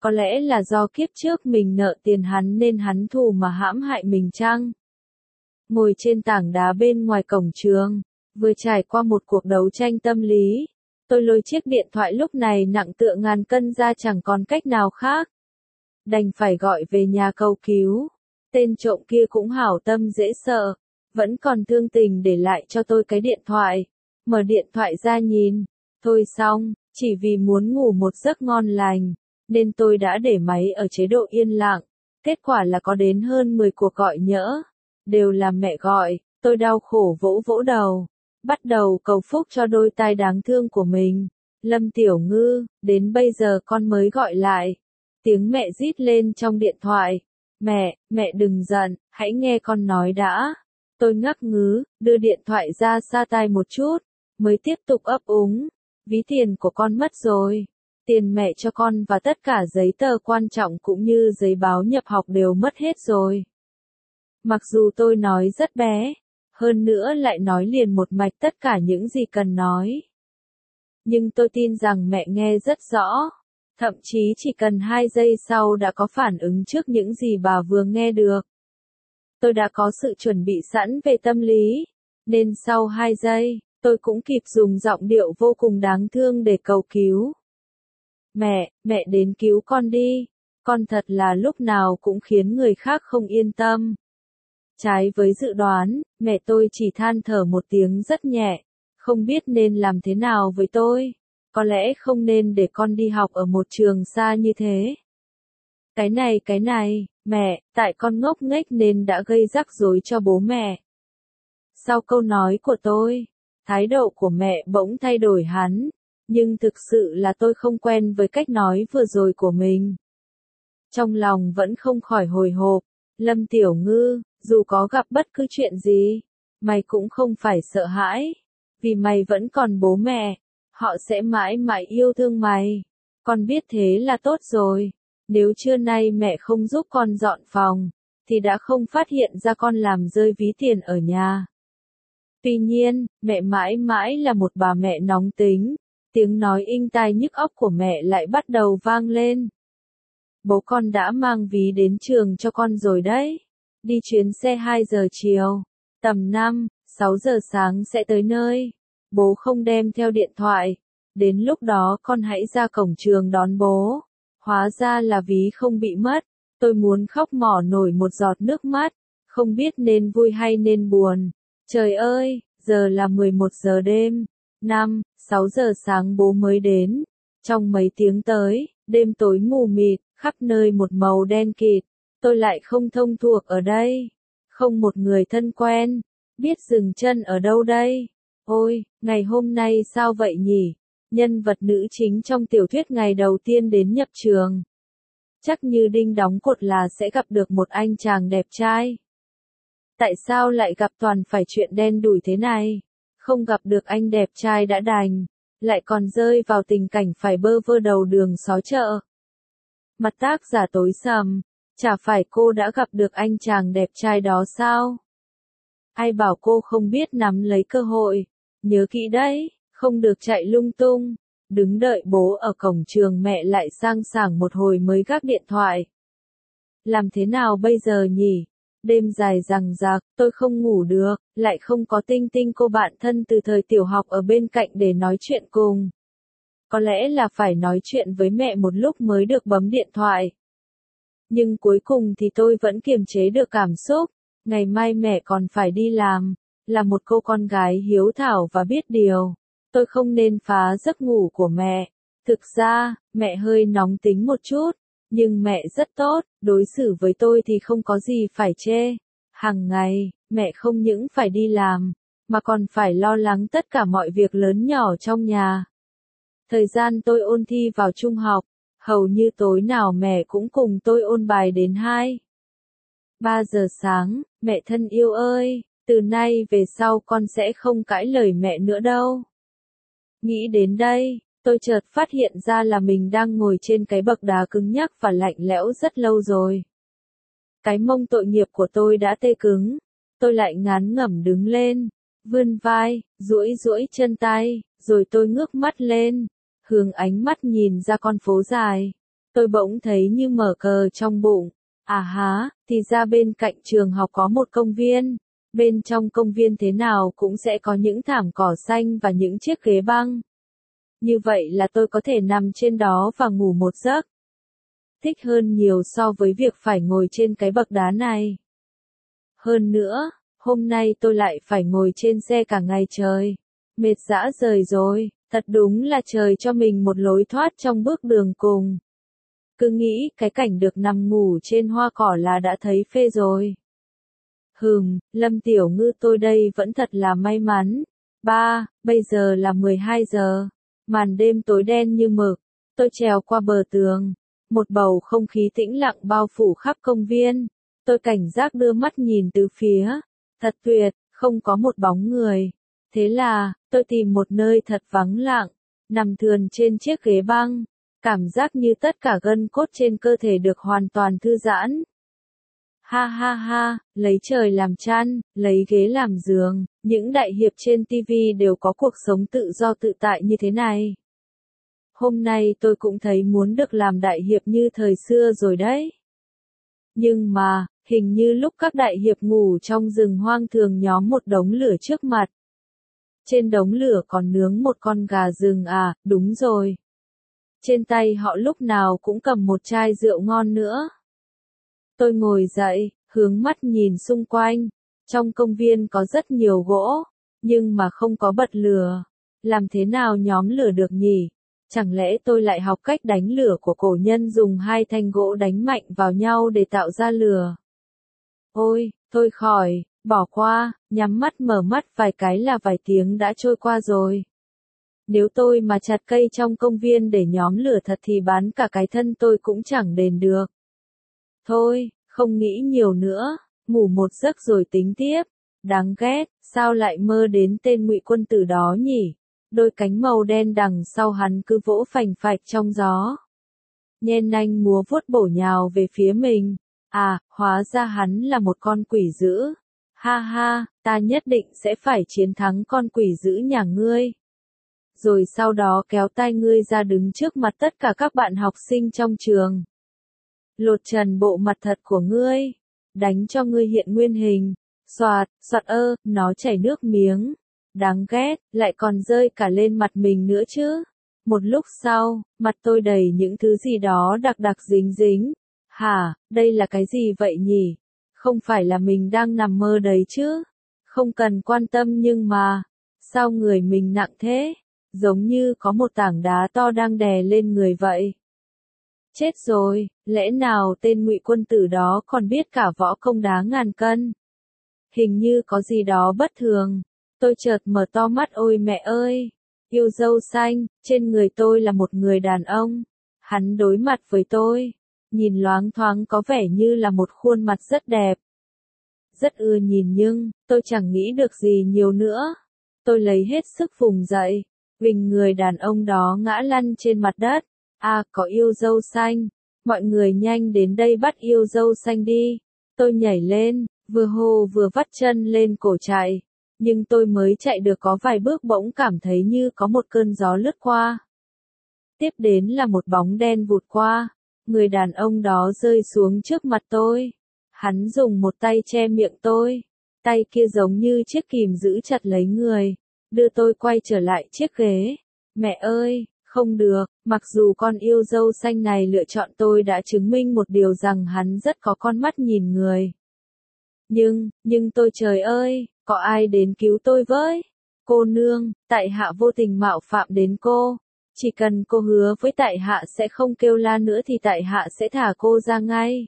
Có lẽ là do kiếp trước mình nợ tiền hắn nên hắn thù mà hãm hại mình chăng? Ngồi trên tảng đá bên ngoài cổng trường, vừa trải qua một cuộc đấu tranh tâm lý, tôi lôi chiếc điện thoại lúc này nặng tựa ngàn cân ra chẳng còn cách nào khác. Đành phải gọi về nhà cầu cứu. Tên trộm kia cũng hảo tâm dễ sợ, vẫn còn thương tình để lại cho tôi cái điện thoại. Mở điện thoại ra nhìn, thôi xong, chỉ vì muốn ngủ một giấc ngon lành, nên tôi đã để máy ở chế độ yên lặng. Kết quả là có đến hơn mười cuộc gọi nhỡ, đều là mẹ gọi. Tôi đau khổ vỗ vỗ đầu, bắt đầu cầu phúc cho đôi tai đáng thương của mình. Lâm Tiểu Ngư, đến bây giờ con mới gọi lại. Tiếng mẹ rít lên trong điện thoại. Mẹ, mẹ đừng giận, hãy nghe con nói đã. Tôi ngắc ngứ, đưa điện thoại ra xa tai một chút, mới tiếp tục ấp úng. Ví tiền của con mất rồi. Tiền mẹ cho con và tất cả giấy tờ quan trọng cũng như giấy báo nhập học đều mất hết rồi. Mặc dù tôi nói rất bé, hơn nữa lại nói liền một mạch tất cả những gì cần nói. Nhưng tôi tin rằng mẹ nghe rất rõ. Thậm chí chỉ cần hai giây sau đã có phản ứng trước những gì bà vừa nghe được. Tôi đã có sự chuẩn bị sẵn về tâm lý, nên sau hai giây, tôi cũng kịp dùng giọng điệu vô cùng đáng thương để cầu cứu. Mẹ, mẹ đến cứu con đi, con thật là lúc nào cũng khiến người khác không yên tâm. Trái với dự đoán, mẹ tôi chỉ than thở một tiếng rất nhẹ, không biết nên làm thế nào với tôi. Có lẽ không nên để con đi học ở một trường xa như thế. Cái này cái này, mẹ, tại con ngốc nghếch nên đã gây rắc rối cho bố mẹ. Sau câu nói của tôi, thái độ của mẹ bỗng thay đổi hẳn, nhưng thực sự là tôi không quen với cách nói vừa rồi của mình. Trong lòng vẫn không khỏi hồi hộp. Lâm Tiểu Ngư, dù có gặp bất cứ chuyện gì, mày cũng không phải sợ hãi, vì mày vẫn còn bố mẹ. Họ sẽ mãi mãi yêu thương mày. Con biết thế là tốt rồi. Nếu trưa nay mẹ không giúp con dọn phòng, thì đã không phát hiện ra con làm rơi ví tiền ở nhà. Tuy nhiên, mẹ mãi mãi là một bà mẹ nóng tính. Tiếng nói inh tai nhức óc của mẹ lại bắt đầu vang lên. Bố con đã mang ví đến trường cho con rồi đấy. Đi chuyến xe hai giờ chiều. Tầm năm, sáu giờ sáng sẽ tới nơi. Bố không đem theo điện thoại. Đến lúc đó con hãy ra cổng trường đón bố. Hóa ra là ví không bị mất. Tôi muốn khóc mỏ nổi một giọt nước mắt. Không biết nên vui hay nên buồn. Trời ơi, giờ là mười một giờ đêm. Năm, sáu giờ sáng bố mới đến. Trong mấy tiếng tới, đêm tối mù mịt, khắp nơi một màu đen kịt. Tôi lại không thông thuộc ở đây. Không một người thân quen. Biết dừng chân ở đâu đây? Ôi, ngày hôm nay sao vậy nhỉ? Nhân vật nữ chính trong tiểu thuyết ngày đầu tiên đến nhập trường. Chắc như đinh đóng cột là sẽ gặp được một anh chàng đẹp trai. Tại sao lại gặp toàn phải chuyện đen đủi thế này? Không gặp được anh đẹp trai đã đành, lại còn rơi vào tình cảnh phải bơ vơ đầu đường xó chợ. Mặt tác giả tối sầm, chả phải cô đã gặp được anh chàng đẹp trai đó sao? Ai bảo cô không biết nắm lấy cơ hội, nhớ kỹ đấy, không được chạy lung tung. Đứng đợi bố ở cổng trường mẹ lại sang sảng một hồi mới gác điện thoại. Làm thế nào bây giờ nhỉ? Đêm dài dằng dặc, tôi không ngủ được, lại không có Tinh Tinh cô bạn thân từ thời tiểu học ở bên cạnh để nói chuyện cùng. Có lẽ là phải nói chuyện với mẹ một lúc mới được bấm điện thoại. Nhưng cuối cùng thì tôi vẫn kiềm chế được cảm xúc, ngày mai mẹ còn phải đi làm, là một cô con gái hiếu thảo và biết điều. Tôi không nên phá giấc ngủ của mẹ. Thực ra, mẹ hơi nóng tính một chút, nhưng mẹ rất tốt, đối xử với tôi thì không có gì phải chê. Hàng ngày, mẹ không những phải đi làm, mà còn phải lo lắng tất cả mọi việc lớn nhỏ trong nhà. Thời gian tôi ôn thi vào trung học, hầu như tối nào mẹ cũng cùng tôi ôn bài đến hai, ba giờ sáng. Mẹ thân yêu ơi, từ nay về sau con sẽ không cãi lời mẹ nữa đâu. Nghĩ đến đây, tôi chợt phát hiện ra là mình đang ngồi trên cái bậc đá cứng nhắc và lạnh lẽo rất lâu rồi. Cái mông tội nghiệp của tôi đã tê cứng. Tôi lại ngán ngẩm đứng lên, vươn vai, duỗi duỗi chân tay, rồi tôi ngước mắt lên, hướng ánh mắt nhìn ra con phố dài. Tôi bỗng thấy như mở cờ trong bụng. À há, thì ra bên cạnh trường học có một công viên. Bên trong công viên thế nào cũng sẽ có những thảm cỏ xanh và những chiếc ghế băng. Như vậy là tôi có thể nằm trên đó và ngủ một giấc. Thích hơn nhiều so với việc phải ngồi trên cái bậc đá này. Hơn nữa, hôm nay tôi lại phải ngồi trên xe cả ngày trời. Mệt rã rời rồi, thật đúng là trời cho mình một lối thoát trong bước đường cùng. Cứ nghĩ cái cảnh được nằm ngủ trên hoa cỏ là đã thấy phê rồi. Hừm, Lâm Tiểu Ngư tôi đây vẫn thật là may mắn. Ba, bây giờ là mười hai giờ. Màn đêm tối đen như mực. Tôi trèo qua bờ tường. Một bầu không khí tĩnh lặng bao phủ khắp công viên. Tôi cảnh giác đưa mắt nhìn từ phía. Thật tuyệt, không có một bóng người. Thế là, tôi tìm một nơi thật vắng lặng. Nằm thườn trên chiếc ghế băng. Cảm giác như tất cả gân cốt trên cơ thể được hoàn toàn thư giãn. Ha ha ha, lấy trời làm chăn, lấy ghế làm giường, những đại hiệp trên ti vi đều có cuộc sống tự do tự tại như thế này. Hôm nay tôi cũng thấy muốn được làm đại hiệp như thời xưa rồi đấy. Nhưng mà, hình như lúc các đại hiệp ngủ trong rừng hoang thường nhóm một đống lửa trước mặt. Trên đống lửa còn nướng một con gà rừng à, đúng rồi. Trên tay họ lúc nào cũng cầm một chai rượu ngon nữa. Tôi ngồi dậy, hướng mắt nhìn xung quanh. Trong công viên có rất nhiều gỗ, nhưng mà không có bật lửa. Làm thế nào nhóm lửa được nhỉ? Chẳng lẽ tôi lại học cách đánh lửa của cổ nhân dùng hai thanh gỗ đánh mạnh vào nhau để tạo ra lửa? Ôi, thôi khỏi, bỏ qua, nhắm mắt mở mắt vài cái là vài tiếng đã trôi qua rồi. Nếu tôi mà chặt cây trong công viên để nhóm lửa thật thì bán cả cái thân tôi cũng chẳng đền được. Thôi, không nghĩ nhiều nữa, ngủ một giấc rồi tính tiếp. Đáng ghét, sao lại mơ đến tên Ngụy Quân Tử đó nhỉ? Đôi cánh màu đen đằng sau hắn cứ vỗ phành phạch trong gió. Nhen nanh múa vuốt bổ nhào về phía mình. À, hóa ra hắn là một con quỷ dữ. Ha ha, ta nhất định sẽ phải chiến thắng con quỷ dữ nhà ngươi. Rồi sau đó kéo tay ngươi ra đứng trước mặt tất cả các bạn học sinh trong trường. Lột trần bộ mặt thật của ngươi, đánh cho ngươi hiện nguyên hình. Xoạt, xoạt ơ, nó chảy nước miếng. Đáng ghét, lại còn rơi cả lên mặt mình nữa chứ. Một lúc sau, mặt tôi đầy những thứ gì đó đặc đặc dính dính. Hả, đây là cái gì vậy nhỉ? Không phải là mình đang nằm mơ đấy chứ? Không cần quan tâm nhưng mà, sao người mình nặng thế? Giống như có một tảng đá to đang đè lên người vậy. Chết rồi, lẽ nào tên Ngụy Quân Tử đó còn biết cả võ công đá ngàn cân? Hình như có gì đó bất thường. Tôi chợt mở to mắt ôi mẹ ơi. Yêu dâu xanh, trên người tôi là một người đàn ông. Hắn đối mặt với tôi. Nhìn loáng thoáng có vẻ như là một khuôn mặt rất đẹp. Rất ưa nhìn nhưng, tôi chẳng nghĩ được gì nhiều nữa. Tôi lấy hết sức vùng dậy. Vình người đàn ông đó ngã lăn trên mặt đất. À, có yêu dâu xanh. Mọi người nhanh đến đây bắt yêu dâu xanh đi. Tôi nhảy lên, vừa hô vừa vắt chân lên cổ chạy. Nhưng tôi mới chạy được có vài bước bỗng cảm thấy như có một cơn gió lướt qua. Tiếp đến là một bóng đen vụt qua. Người đàn ông đó rơi xuống trước mặt tôi. Hắn dùng một tay che miệng tôi. Tay kia giống như chiếc kìm giữ chặt lấy người. Đưa tôi quay trở lại chiếc ghế. Mẹ ơi, không được, mặc dù con yêu dâu xanh này lựa chọn tôi đã chứng minh một điều rằng hắn rất có con mắt nhìn người. Nhưng, nhưng tôi trời ơi, có ai đến cứu tôi với? Cô nương, tại hạ vô tình mạo phạm đến cô. Chỉ cần cô hứa với tại hạ sẽ không kêu la nữa thì tại hạ sẽ thả cô ra ngay.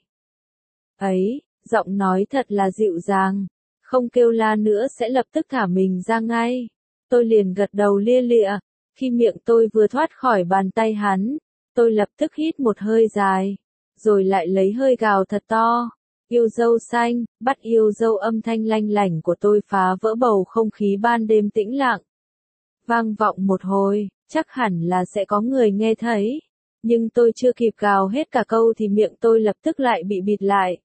Ấy, giọng nói thật là dịu dàng. Không kêu la nữa sẽ lập tức thả mình ra ngay. Tôi liền gật đầu lia lịa. Khi miệng tôi vừa thoát khỏi bàn tay hắn, tôi lập tức hít một hơi dài. Rồi lại lấy hơi gào thật to. Yêu dâu xanh, bắt yêu dâu âm thanh lanh lảnh của tôi phá vỡ bầu không khí ban đêm tĩnh lặng. Vang vọng một hồi, chắc hẳn là sẽ có người nghe thấy. Nhưng tôi chưa kịp gào hết cả câu thì miệng tôi lập tức lại bị bịt lại.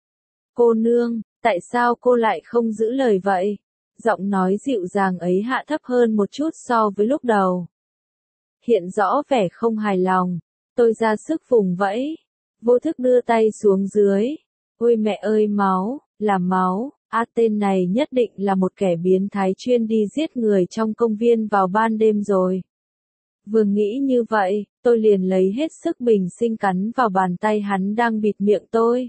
Cô nương, tại sao cô lại không giữ lời vậy? Giọng nói dịu dàng ấy hạ thấp hơn một chút so với lúc đầu. Hiện rõ vẻ không hài lòng. Tôi ra sức vùng vẫy, vô thức đưa tay xuống dưới. Ôi mẹ ơi máu, là máu, a tên này nhất định là một kẻ biến thái chuyên đi giết người trong công viên vào ban đêm rồi. Vừa nghĩ như vậy, tôi liền lấy hết sức bình sinh cắn vào bàn tay hắn đang bịt miệng tôi.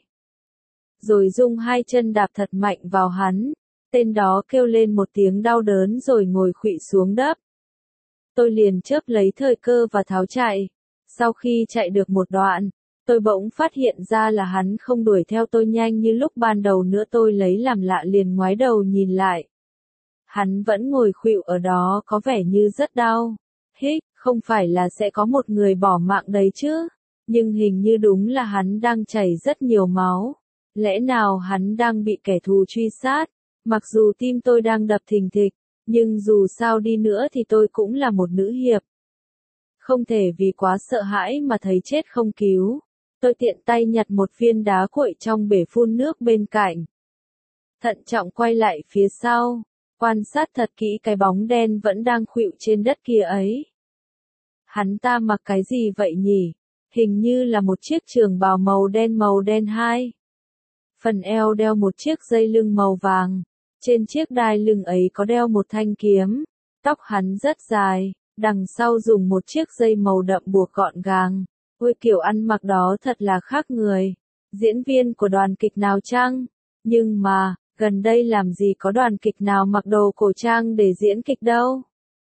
Rồi dùng hai chân đạp thật mạnh vào hắn, tên đó kêu lên một tiếng đau đớn rồi ngồi khuỵu xuống đất. Tôi liền chớp lấy thời cơ và tháo chạy. Sau khi chạy được một đoạn, tôi bỗng phát hiện ra là hắn không đuổi theo tôi nhanh như lúc ban đầu nữa. Tôi lấy làm lạ liền ngoái đầu nhìn lại. Hắn vẫn ngồi khuỵu ở đó có vẻ như rất đau. Hích, không phải là sẽ có một người bỏ mạng đấy chứ. Nhưng hình như đúng là hắn đang chảy rất nhiều máu. Lẽ nào hắn đang bị kẻ thù truy sát? Mặc dù tim tôi đang đập thình thịch, nhưng dù sao đi nữa thì tôi cũng là một nữ hiệp. Không thể vì quá sợ hãi mà thấy chết không cứu. Tôi tiện tay nhặt một viên đá cuội trong bể phun nước bên cạnh. Thận trọng quay lại phía sau, quan sát thật kỹ cái bóng đen vẫn đang khuỵu trên đất kia ấy. Hắn ta mặc cái gì vậy nhỉ? Hình như là một chiếc trường bào màu đen màu đen hai. Phần eo đeo một chiếc dây lưng màu vàng. Trên chiếc đai lưng ấy có đeo một thanh kiếm. Tóc hắn rất dài, đằng sau dùng một chiếc dây màu đậm buộc gọn gàng. Ôi kiểu ăn mặc đó thật là khác người. Diễn viên của đoàn kịch nào chăng? Nhưng mà, gần đây làm gì có đoàn kịch nào mặc đồ cổ trang để diễn kịch đâu?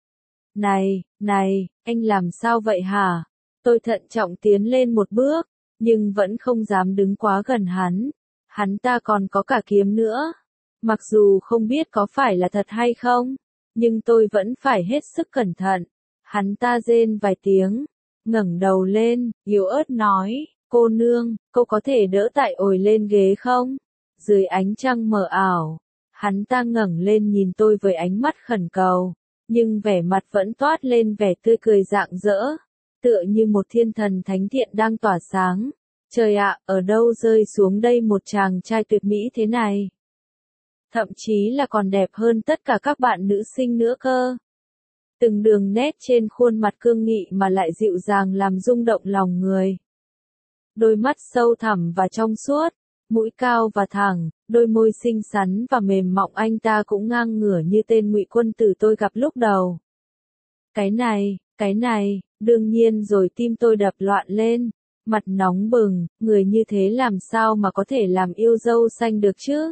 Này, này, anh làm sao vậy hả? Tôi thận trọng tiến lên một bước, nhưng vẫn không dám đứng quá gần hắn. Hắn ta còn có cả kiếm nữa. Mặc dù không biết có phải là thật hay không, nhưng tôi vẫn phải hết sức cẩn thận. Hắn ta rên vài tiếng, ngẩng đầu lên, yếu ớt nói, cô nương, cô có thể đỡ tại ổi lên ghế không? Dưới ánh trăng mờ ảo, hắn ta ngẩng lên nhìn tôi với ánh mắt khẩn cầu, nhưng vẻ mặt vẫn toát lên vẻ tươi cười rạng rỡ, tựa như một thiên thần thánh thiện đang tỏa sáng. Trời ạ, ở đâu rơi xuống đây một chàng trai tuyệt mỹ thế này? Thậm chí là còn đẹp hơn tất cả các bạn nữ sinh nữa cơ. Từng đường nét trên khuôn mặt cương nghị mà lại dịu dàng làm rung động lòng người. Đôi mắt sâu thẳm và trong suốt, mũi cao và thẳng, đôi môi xinh xắn và mềm mọng anh ta cũng ngang ngửa như tên ngụy quân tử tôi gặp lúc đầu. Cái này, cái này, đương nhiên rồi tim tôi đập loạn lên, mặt nóng bừng, người như thế làm sao mà có thể làm yêu dâu xanh được chứ?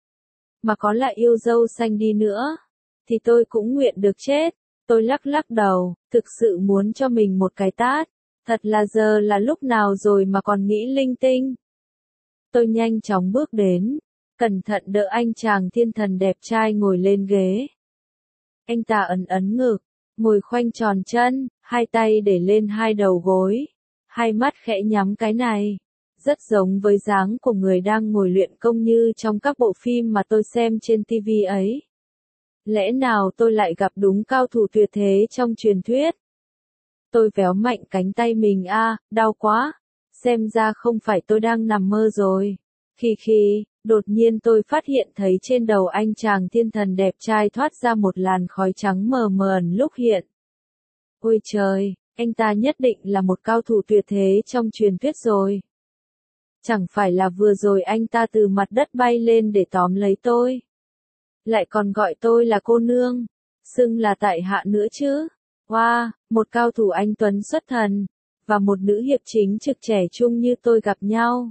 Mà có là yêu dâu xanh đi nữa, thì tôi cũng nguyện được chết. Tôi lắc lắc đầu, thực sự muốn cho mình một cái tát. Thật là giờ là lúc nào rồi mà còn nghĩ linh tinh. Tôi nhanh chóng bước đến, cẩn thận đỡ anh chàng thiên thần đẹp trai ngồi lên ghế. Anh ta ấn ấn ngực, ngồi khoanh tròn chân, hai tay để lên hai đầu gối, hai mắt khẽ nhắm cái này. Rất giống với dáng của người đang ngồi luyện công như trong các bộ phim mà tôi xem trên ti vi ấy. Lẽ nào tôi lại gặp đúng cao thủ tuyệt thế trong truyền thuyết? Tôi véo mạnh cánh tay mình a, à, đau quá. Xem ra không phải tôi đang nằm mơ rồi. Khi khi, đột nhiên tôi phát hiện thấy trên đầu anh chàng thiên thần đẹp trai thoát ra một làn khói trắng mờ mờ ẩn lúc hiện. Ôi trời, anh ta nhất định là một cao thủ tuyệt thế trong truyền thuyết rồi. Chẳng phải là vừa rồi anh ta từ mặt đất bay lên để tóm lấy tôi. Lại còn gọi tôi là cô nương, xưng là tại hạ nữa chứ. Wow, một cao thủ anh tuấn xuất thần, và một nữ hiệp chính trực trẻ trung như tôi gặp nhau.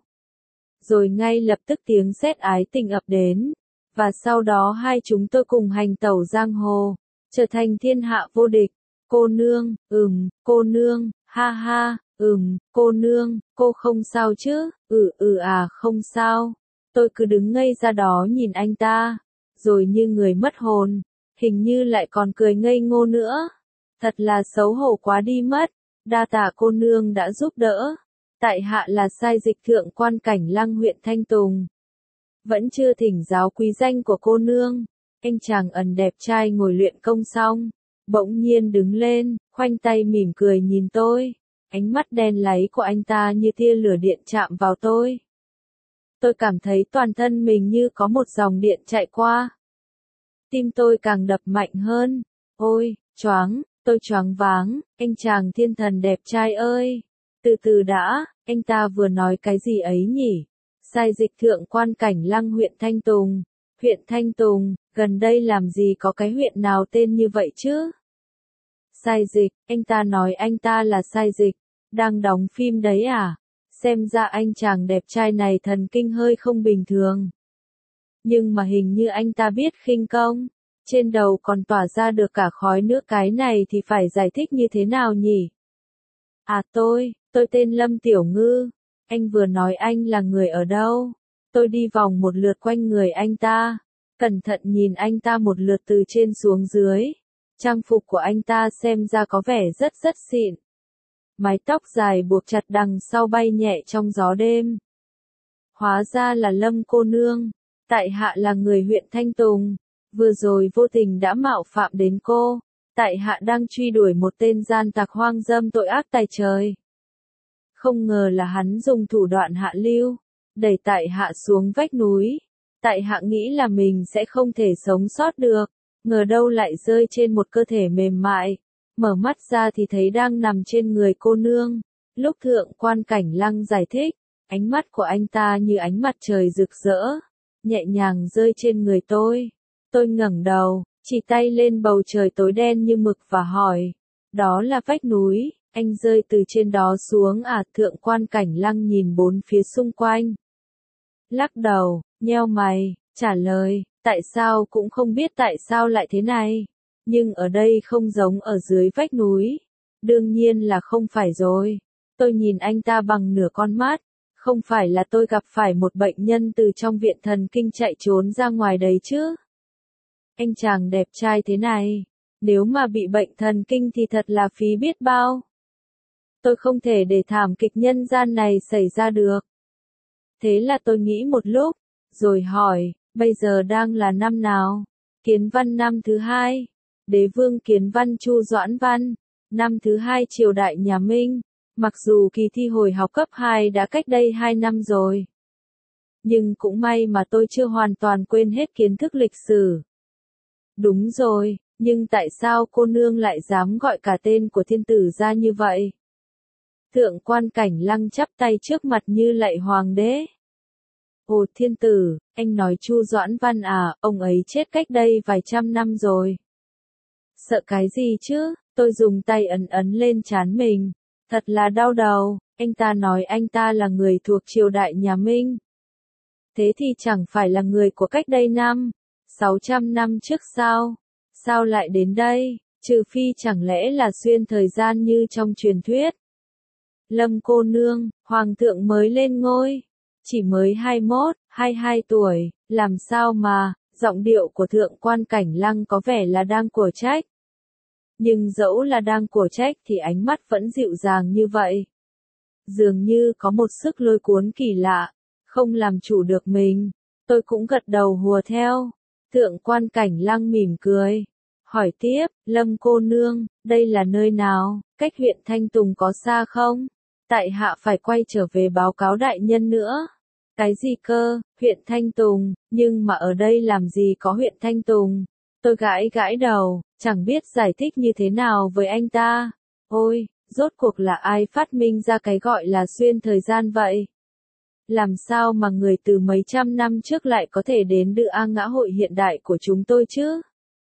Rồi ngay lập tức tiếng sét ái tình ập đến, và sau đó hai chúng tôi cùng hành tẩu giang hồ, trở thành thiên hạ vô địch. Cô nương, ừm, cô nương, ha ha, ừm, cô nương, cô không sao chứ, ừ ừ à không sao. Tôi cứ đứng ngây ra đó nhìn anh ta, rồi như người mất hồn, hình như lại còn cười ngây ngô nữa. Thật là xấu hổ quá đi mất, đa tạ cô nương đã giúp đỡ. Tại hạ là sai dịch thượng quan Cảnh Lăng huyện Thanh Tùng. Vẫn chưa thỉnh giáo quý danh của cô nương. Anh chàng ẩn đẹp trai ngồi luyện công xong, bỗng nhiên đứng lên, khoanh tay mỉm cười nhìn tôi. Ánh mắt đen láy của anh ta như tia lửa điện chạm vào tôi. Tôi cảm thấy toàn thân mình như có một dòng điện chạy qua. Tim tôi càng đập mạnh hơn. Ôi, choáng, tôi choáng váng, anh chàng thiên thần đẹp trai ơi. Từ từ đã, anh ta vừa nói cái gì ấy nhỉ? Sai dịch thượng quan Cảnh Lăng huyện Thanh Tùng. Huyện Thanh Tùng, gần đây làm gì có cái huyện nào tên như vậy chứ? Sai dịch, anh ta nói anh ta là sai dịch, đang đóng phim đấy à? Xem ra anh chàng đẹp trai này thần kinh hơi không bình thường. Nhưng mà hình như anh ta biết khinh công, trên đầu còn tỏa ra được cả khói nước, cái này thì phải giải thích như thế nào nhỉ? À tôi, tôi tên Lâm Tiểu Ngư, anh vừa nói anh là người ở đâu? Tôi đi vòng một lượt quanh người anh ta, cẩn thận nhìn anh ta một lượt từ trên xuống dưới. Trang phục của anh ta xem ra có vẻ rất rất xịn. Mái tóc dài buộc chặt đằng sau bay nhẹ trong gió đêm. Hóa ra là Lâm cô nương, tại hạ là người huyện Thanh Tùng, vừa rồi vô tình đã mạo phạm đến cô, tại hạ đang truy đuổi một tên gian tặc hoang dâm tội ác tày trời. Không ngờ là hắn dùng thủ đoạn hạ lưu, đẩy tại hạ xuống vách núi, tại hạ nghĩ là mình sẽ không thể sống sót được, ngờ đâu lại rơi trên một cơ thể mềm mại, mở mắt ra thì thấy đang nằm trên người cô nương. Lúc thượng quan Cảnh Lăng giải thích, ánh mắt của anh ta như ánh mặt trời rực rỡ, nhẹ nhàng rơi trên người tôi. Tôi ngẩng đầu, chỉ tay lên bầu trời tối đen như mực và hỏi, đó là vách núi, anh rơi từ trên đó xuống à? Thượng quan Cảnh Lăng nhìn bốn phía xung quanh, lắc đầu, nheo mày, trả lời, tại sao cũng không biết tại sao lại thế này, nhưng ở đây không giống ở dưới vách núi. Đương nhiên là không phải rồi. Tôi nhìn anh ta bằng nửa con mắt, không phải là tôi gặp phải một bệnh nhân từ trong viện thần kinh chạy trốn ra ngoài đấy chứ. Anh chàng đẹp trai thế này, nếu mà bị bệnh thần kinh thì thật là phí biết bao. Tôi không thể để thảm kịch nhân gian này xảy ra được. Thế là tôi nghĩ một lúc, rồi hỏi, bây giờ đang là năm nào? Kiến Văn năm thứ hai. Đế vương Kiến Văn Chu Doãn Văn. Năm thứ hai triều đại nhà Minh. Mặc dù kỳ thi hồi học cấp hai đã cách đây hai năm rồi. Nhưng cũng may mà tôi chưa hoàn toàn quên hết kiến thức lịch sử. Đúng rồi, nhưng tại sao cô nương lại dám gọi cả tên của thiên tử ra như vậy? Thượng quan Cảnh Lăng chắp tay trước mặt như lạy hoàng đế. Ồ thiên tử, anh nói Chu Doãn Văn à, ông ấy chết cách đây vài trăm năm rồi. Sợ cái gì chứ, tôi dùng tay ấn ấn lên trán mình. Thật là đau đầu, anh ta nói anh ta là người thuộc triều đại nhà Minh. Thế thì chẳng phải là người của cách đây năm, sáu trăm năm trước sao? Sao lại đến đây, trừ phi chẳng lẽ là xuyên thời gian như trong truyền thuyết. Lâm cô nương, hoàng thượng mới lên ngôi, chỉ mới hai mốt, hai hai tuổi, làm sao mà, giọng điệu của thượng quan Cảnh Lăng có vẻ là đang của trách. Nhưng dẫu là đang của trách thì ánh mắt vẫn dịu dàng như vậy. Dường như có một sức lôi cuốn kỳ lạ, không làm chủ được mình. Tôi cũng gật đầu hùa theo. Thượng quan Cảnh Lăng mỉm cười, hỏi tiếp, Lâm cô nương, đây là nơi nào, cách huyện Thanh Tùng có xa không? Tại hạ phải quay trở về báo cáo đại nhân nữa. Cái gì cơ, huyện Thanh Tùng, nhưng mà ở đây làm gì có huyện Thanh Tùng? Tôi gãi gãi đầu, chẳng biết giải thích như thế nào với anh ta. Ôi, rốt cuộc là ai phát minh ra cái gọi là xuyên thời gian vậy? Làm sao mà người từ mấy trăm năm trước lại có thể đến được A ngã hội hiện đại của chúng tôi chứ?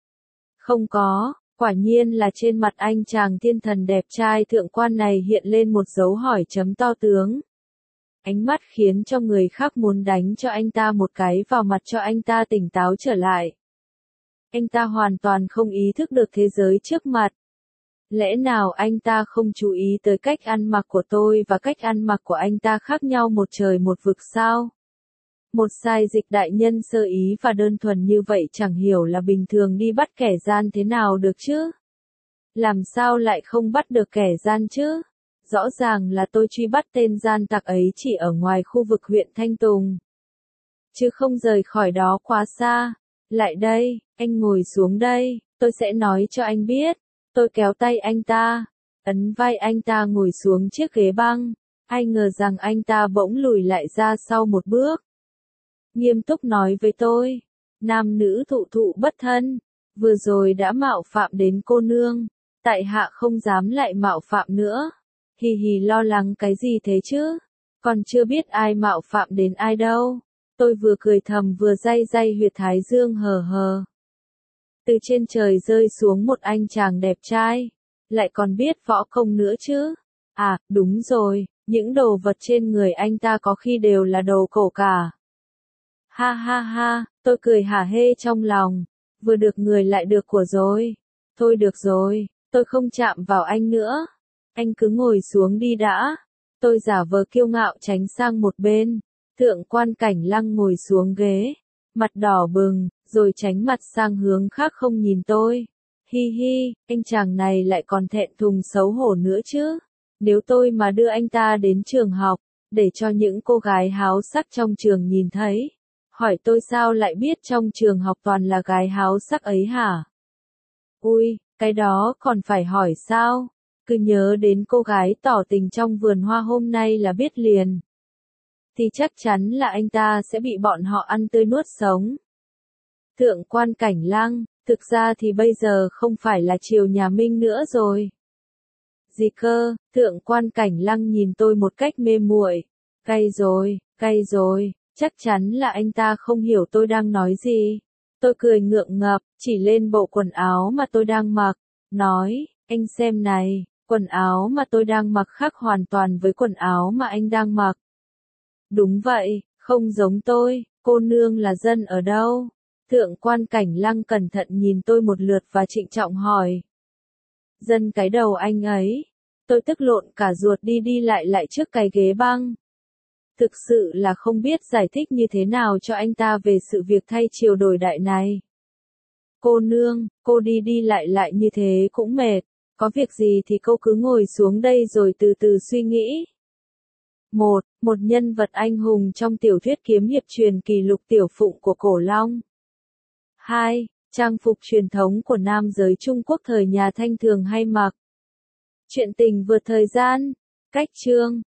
Không có, quả nhiên là trên mặt anh chàng thiên thần đẹp trai thượng quan này hiện lên một dấu hỏi chấm to tướng. Ánh mắt khiến cho người khác muốn đánh cho anh ta một cái vào mặt cho anh ta tỉnh táo trở lại. Anh ta hoàn toàn không ý thức được thế giới trước mặt. Lẽ nào anh ta không chú ý tới cách ăn mặc của tôi và cách ăn mặc của anh ta khác nhau một trời một vực sao? Một sai dịch đại nhân sơ ý và đơn thuần như vậy chẳng hiểu là bình thường đi bắt kẻ gian thế nào được chứ? Làm sao lại không bắt được kẻ gian chứ? Rõ ràng là tôi truy bắt tên gian tặc ấy chỉ ở ngoài khu vực huyện Thanh Tùng, chứ không rời khỏi đó quá xa. Lại đây, anh ngồi xuống đây, tôi sẽ nói cho anh biết. Tôi kéo tay anh ta, ấn vai anh ta ngồi xuống chiếc ghế băng. Ai ngờ rằng anh ta bỗng lùi lại ra sau một bước. Nghiêm túc nói với tôi, nam nữ thụ thụ bất thân, vừa rồi đã mạo phạm đến cô nương, tại hạ không dám lại mạo phạm nữa. Hì hì lo lắng cái gì thế chứ? Còn chưa biết ai mạo phạm đến ai đâu. Tôi vừa cười thầm vừa day day huyệt thái dương hờ hờ. Từ trên trời rơi xuống một anh chàng đẹp trai. Lại còn biết võ công nữa chứ. À, đúng rồi, những đồ vật trên người anh ta có khi đều là đồ cổ cả. Ha ha ha, tôi cười hả hê trong lòng. Vừa được người lại được của rồi. Thôi được rồi, tôi không chạm vào anh nữa. Anh cứ ngồi xuống đi đã. Tôi giả vờ kiêu ngạo tránh sang một bên. Thượng quan Cảnh Lăng ngồi xuống ghế. Mặt đỏ bừng, rồi tránh mặt sang hướng khác không nhìn tôi. Hi hi, anh chàng này lại còn thẹn thùng xấu hổ nữa chứ. Nếu tôi mà đưa anh ta đến trường học, để cho những cô gái háo sắc trong trường nhìn thấy. Hỏi tôi sao lại biết trong trường học toàn là gái háo sắc ấy hả? Ui, cái đó còn phải hỏi sao? Cứ nhớ đến cô gái tỏ tình trong vườn hoa hôm nay là biết liền. Thì chắc chắn là anh ta sẽ bị bọn họ ăn tươi nuốt sống. Thượng quan Cảnh Lăng, thực ra thì bây giờ không phải là triều nhà Minh nữa rồi. Gì cơ? Thượng quan Cảnh Lăng nhìn tôi một cách mê muội. Cay rồi, cay rồi, chắc chắn là anh ta không hiểu tôi đang nói gì. Tôi cười ngượng ngập, chỉ lên bộ quần áo mà tôi đang mặc, nói, anh xem này, quần áo mà tôi đang mặc khác hoàn toàn với quần áo mà anh đang mặc. Đúng vậy, không giống tôi, cô nương là dân ở đâu? Thượng quan Cảnh Lăng cẩn thận nhìn tôi một lượt và trịnh trọng hỏi. Dân cái đầu anh ấy. Tôi tức lộn cả ruột đi đi lại lại trước cái ghế băng. Thực sự là không biết giải thích như thế nào cho anh ta về sự việc thay chiều đổi đại này. Cô nương, cô đi đi lại lại như thế cũng mệt. Có việc gì thì cô cứ ngồi xuống đây rồi từ từ suy nghĩ. Một, một nhân vật anh hùng trong tiểu thuyết kiếm hiệp truyền kỳ Lục Tiểu Phụng của Cổ Long. Hai, trang phục truyền thống của nam giới Trung Quốc thời nhà Thanh thường hay mặc. Chuyện tình vượt thời gian. Cách chương.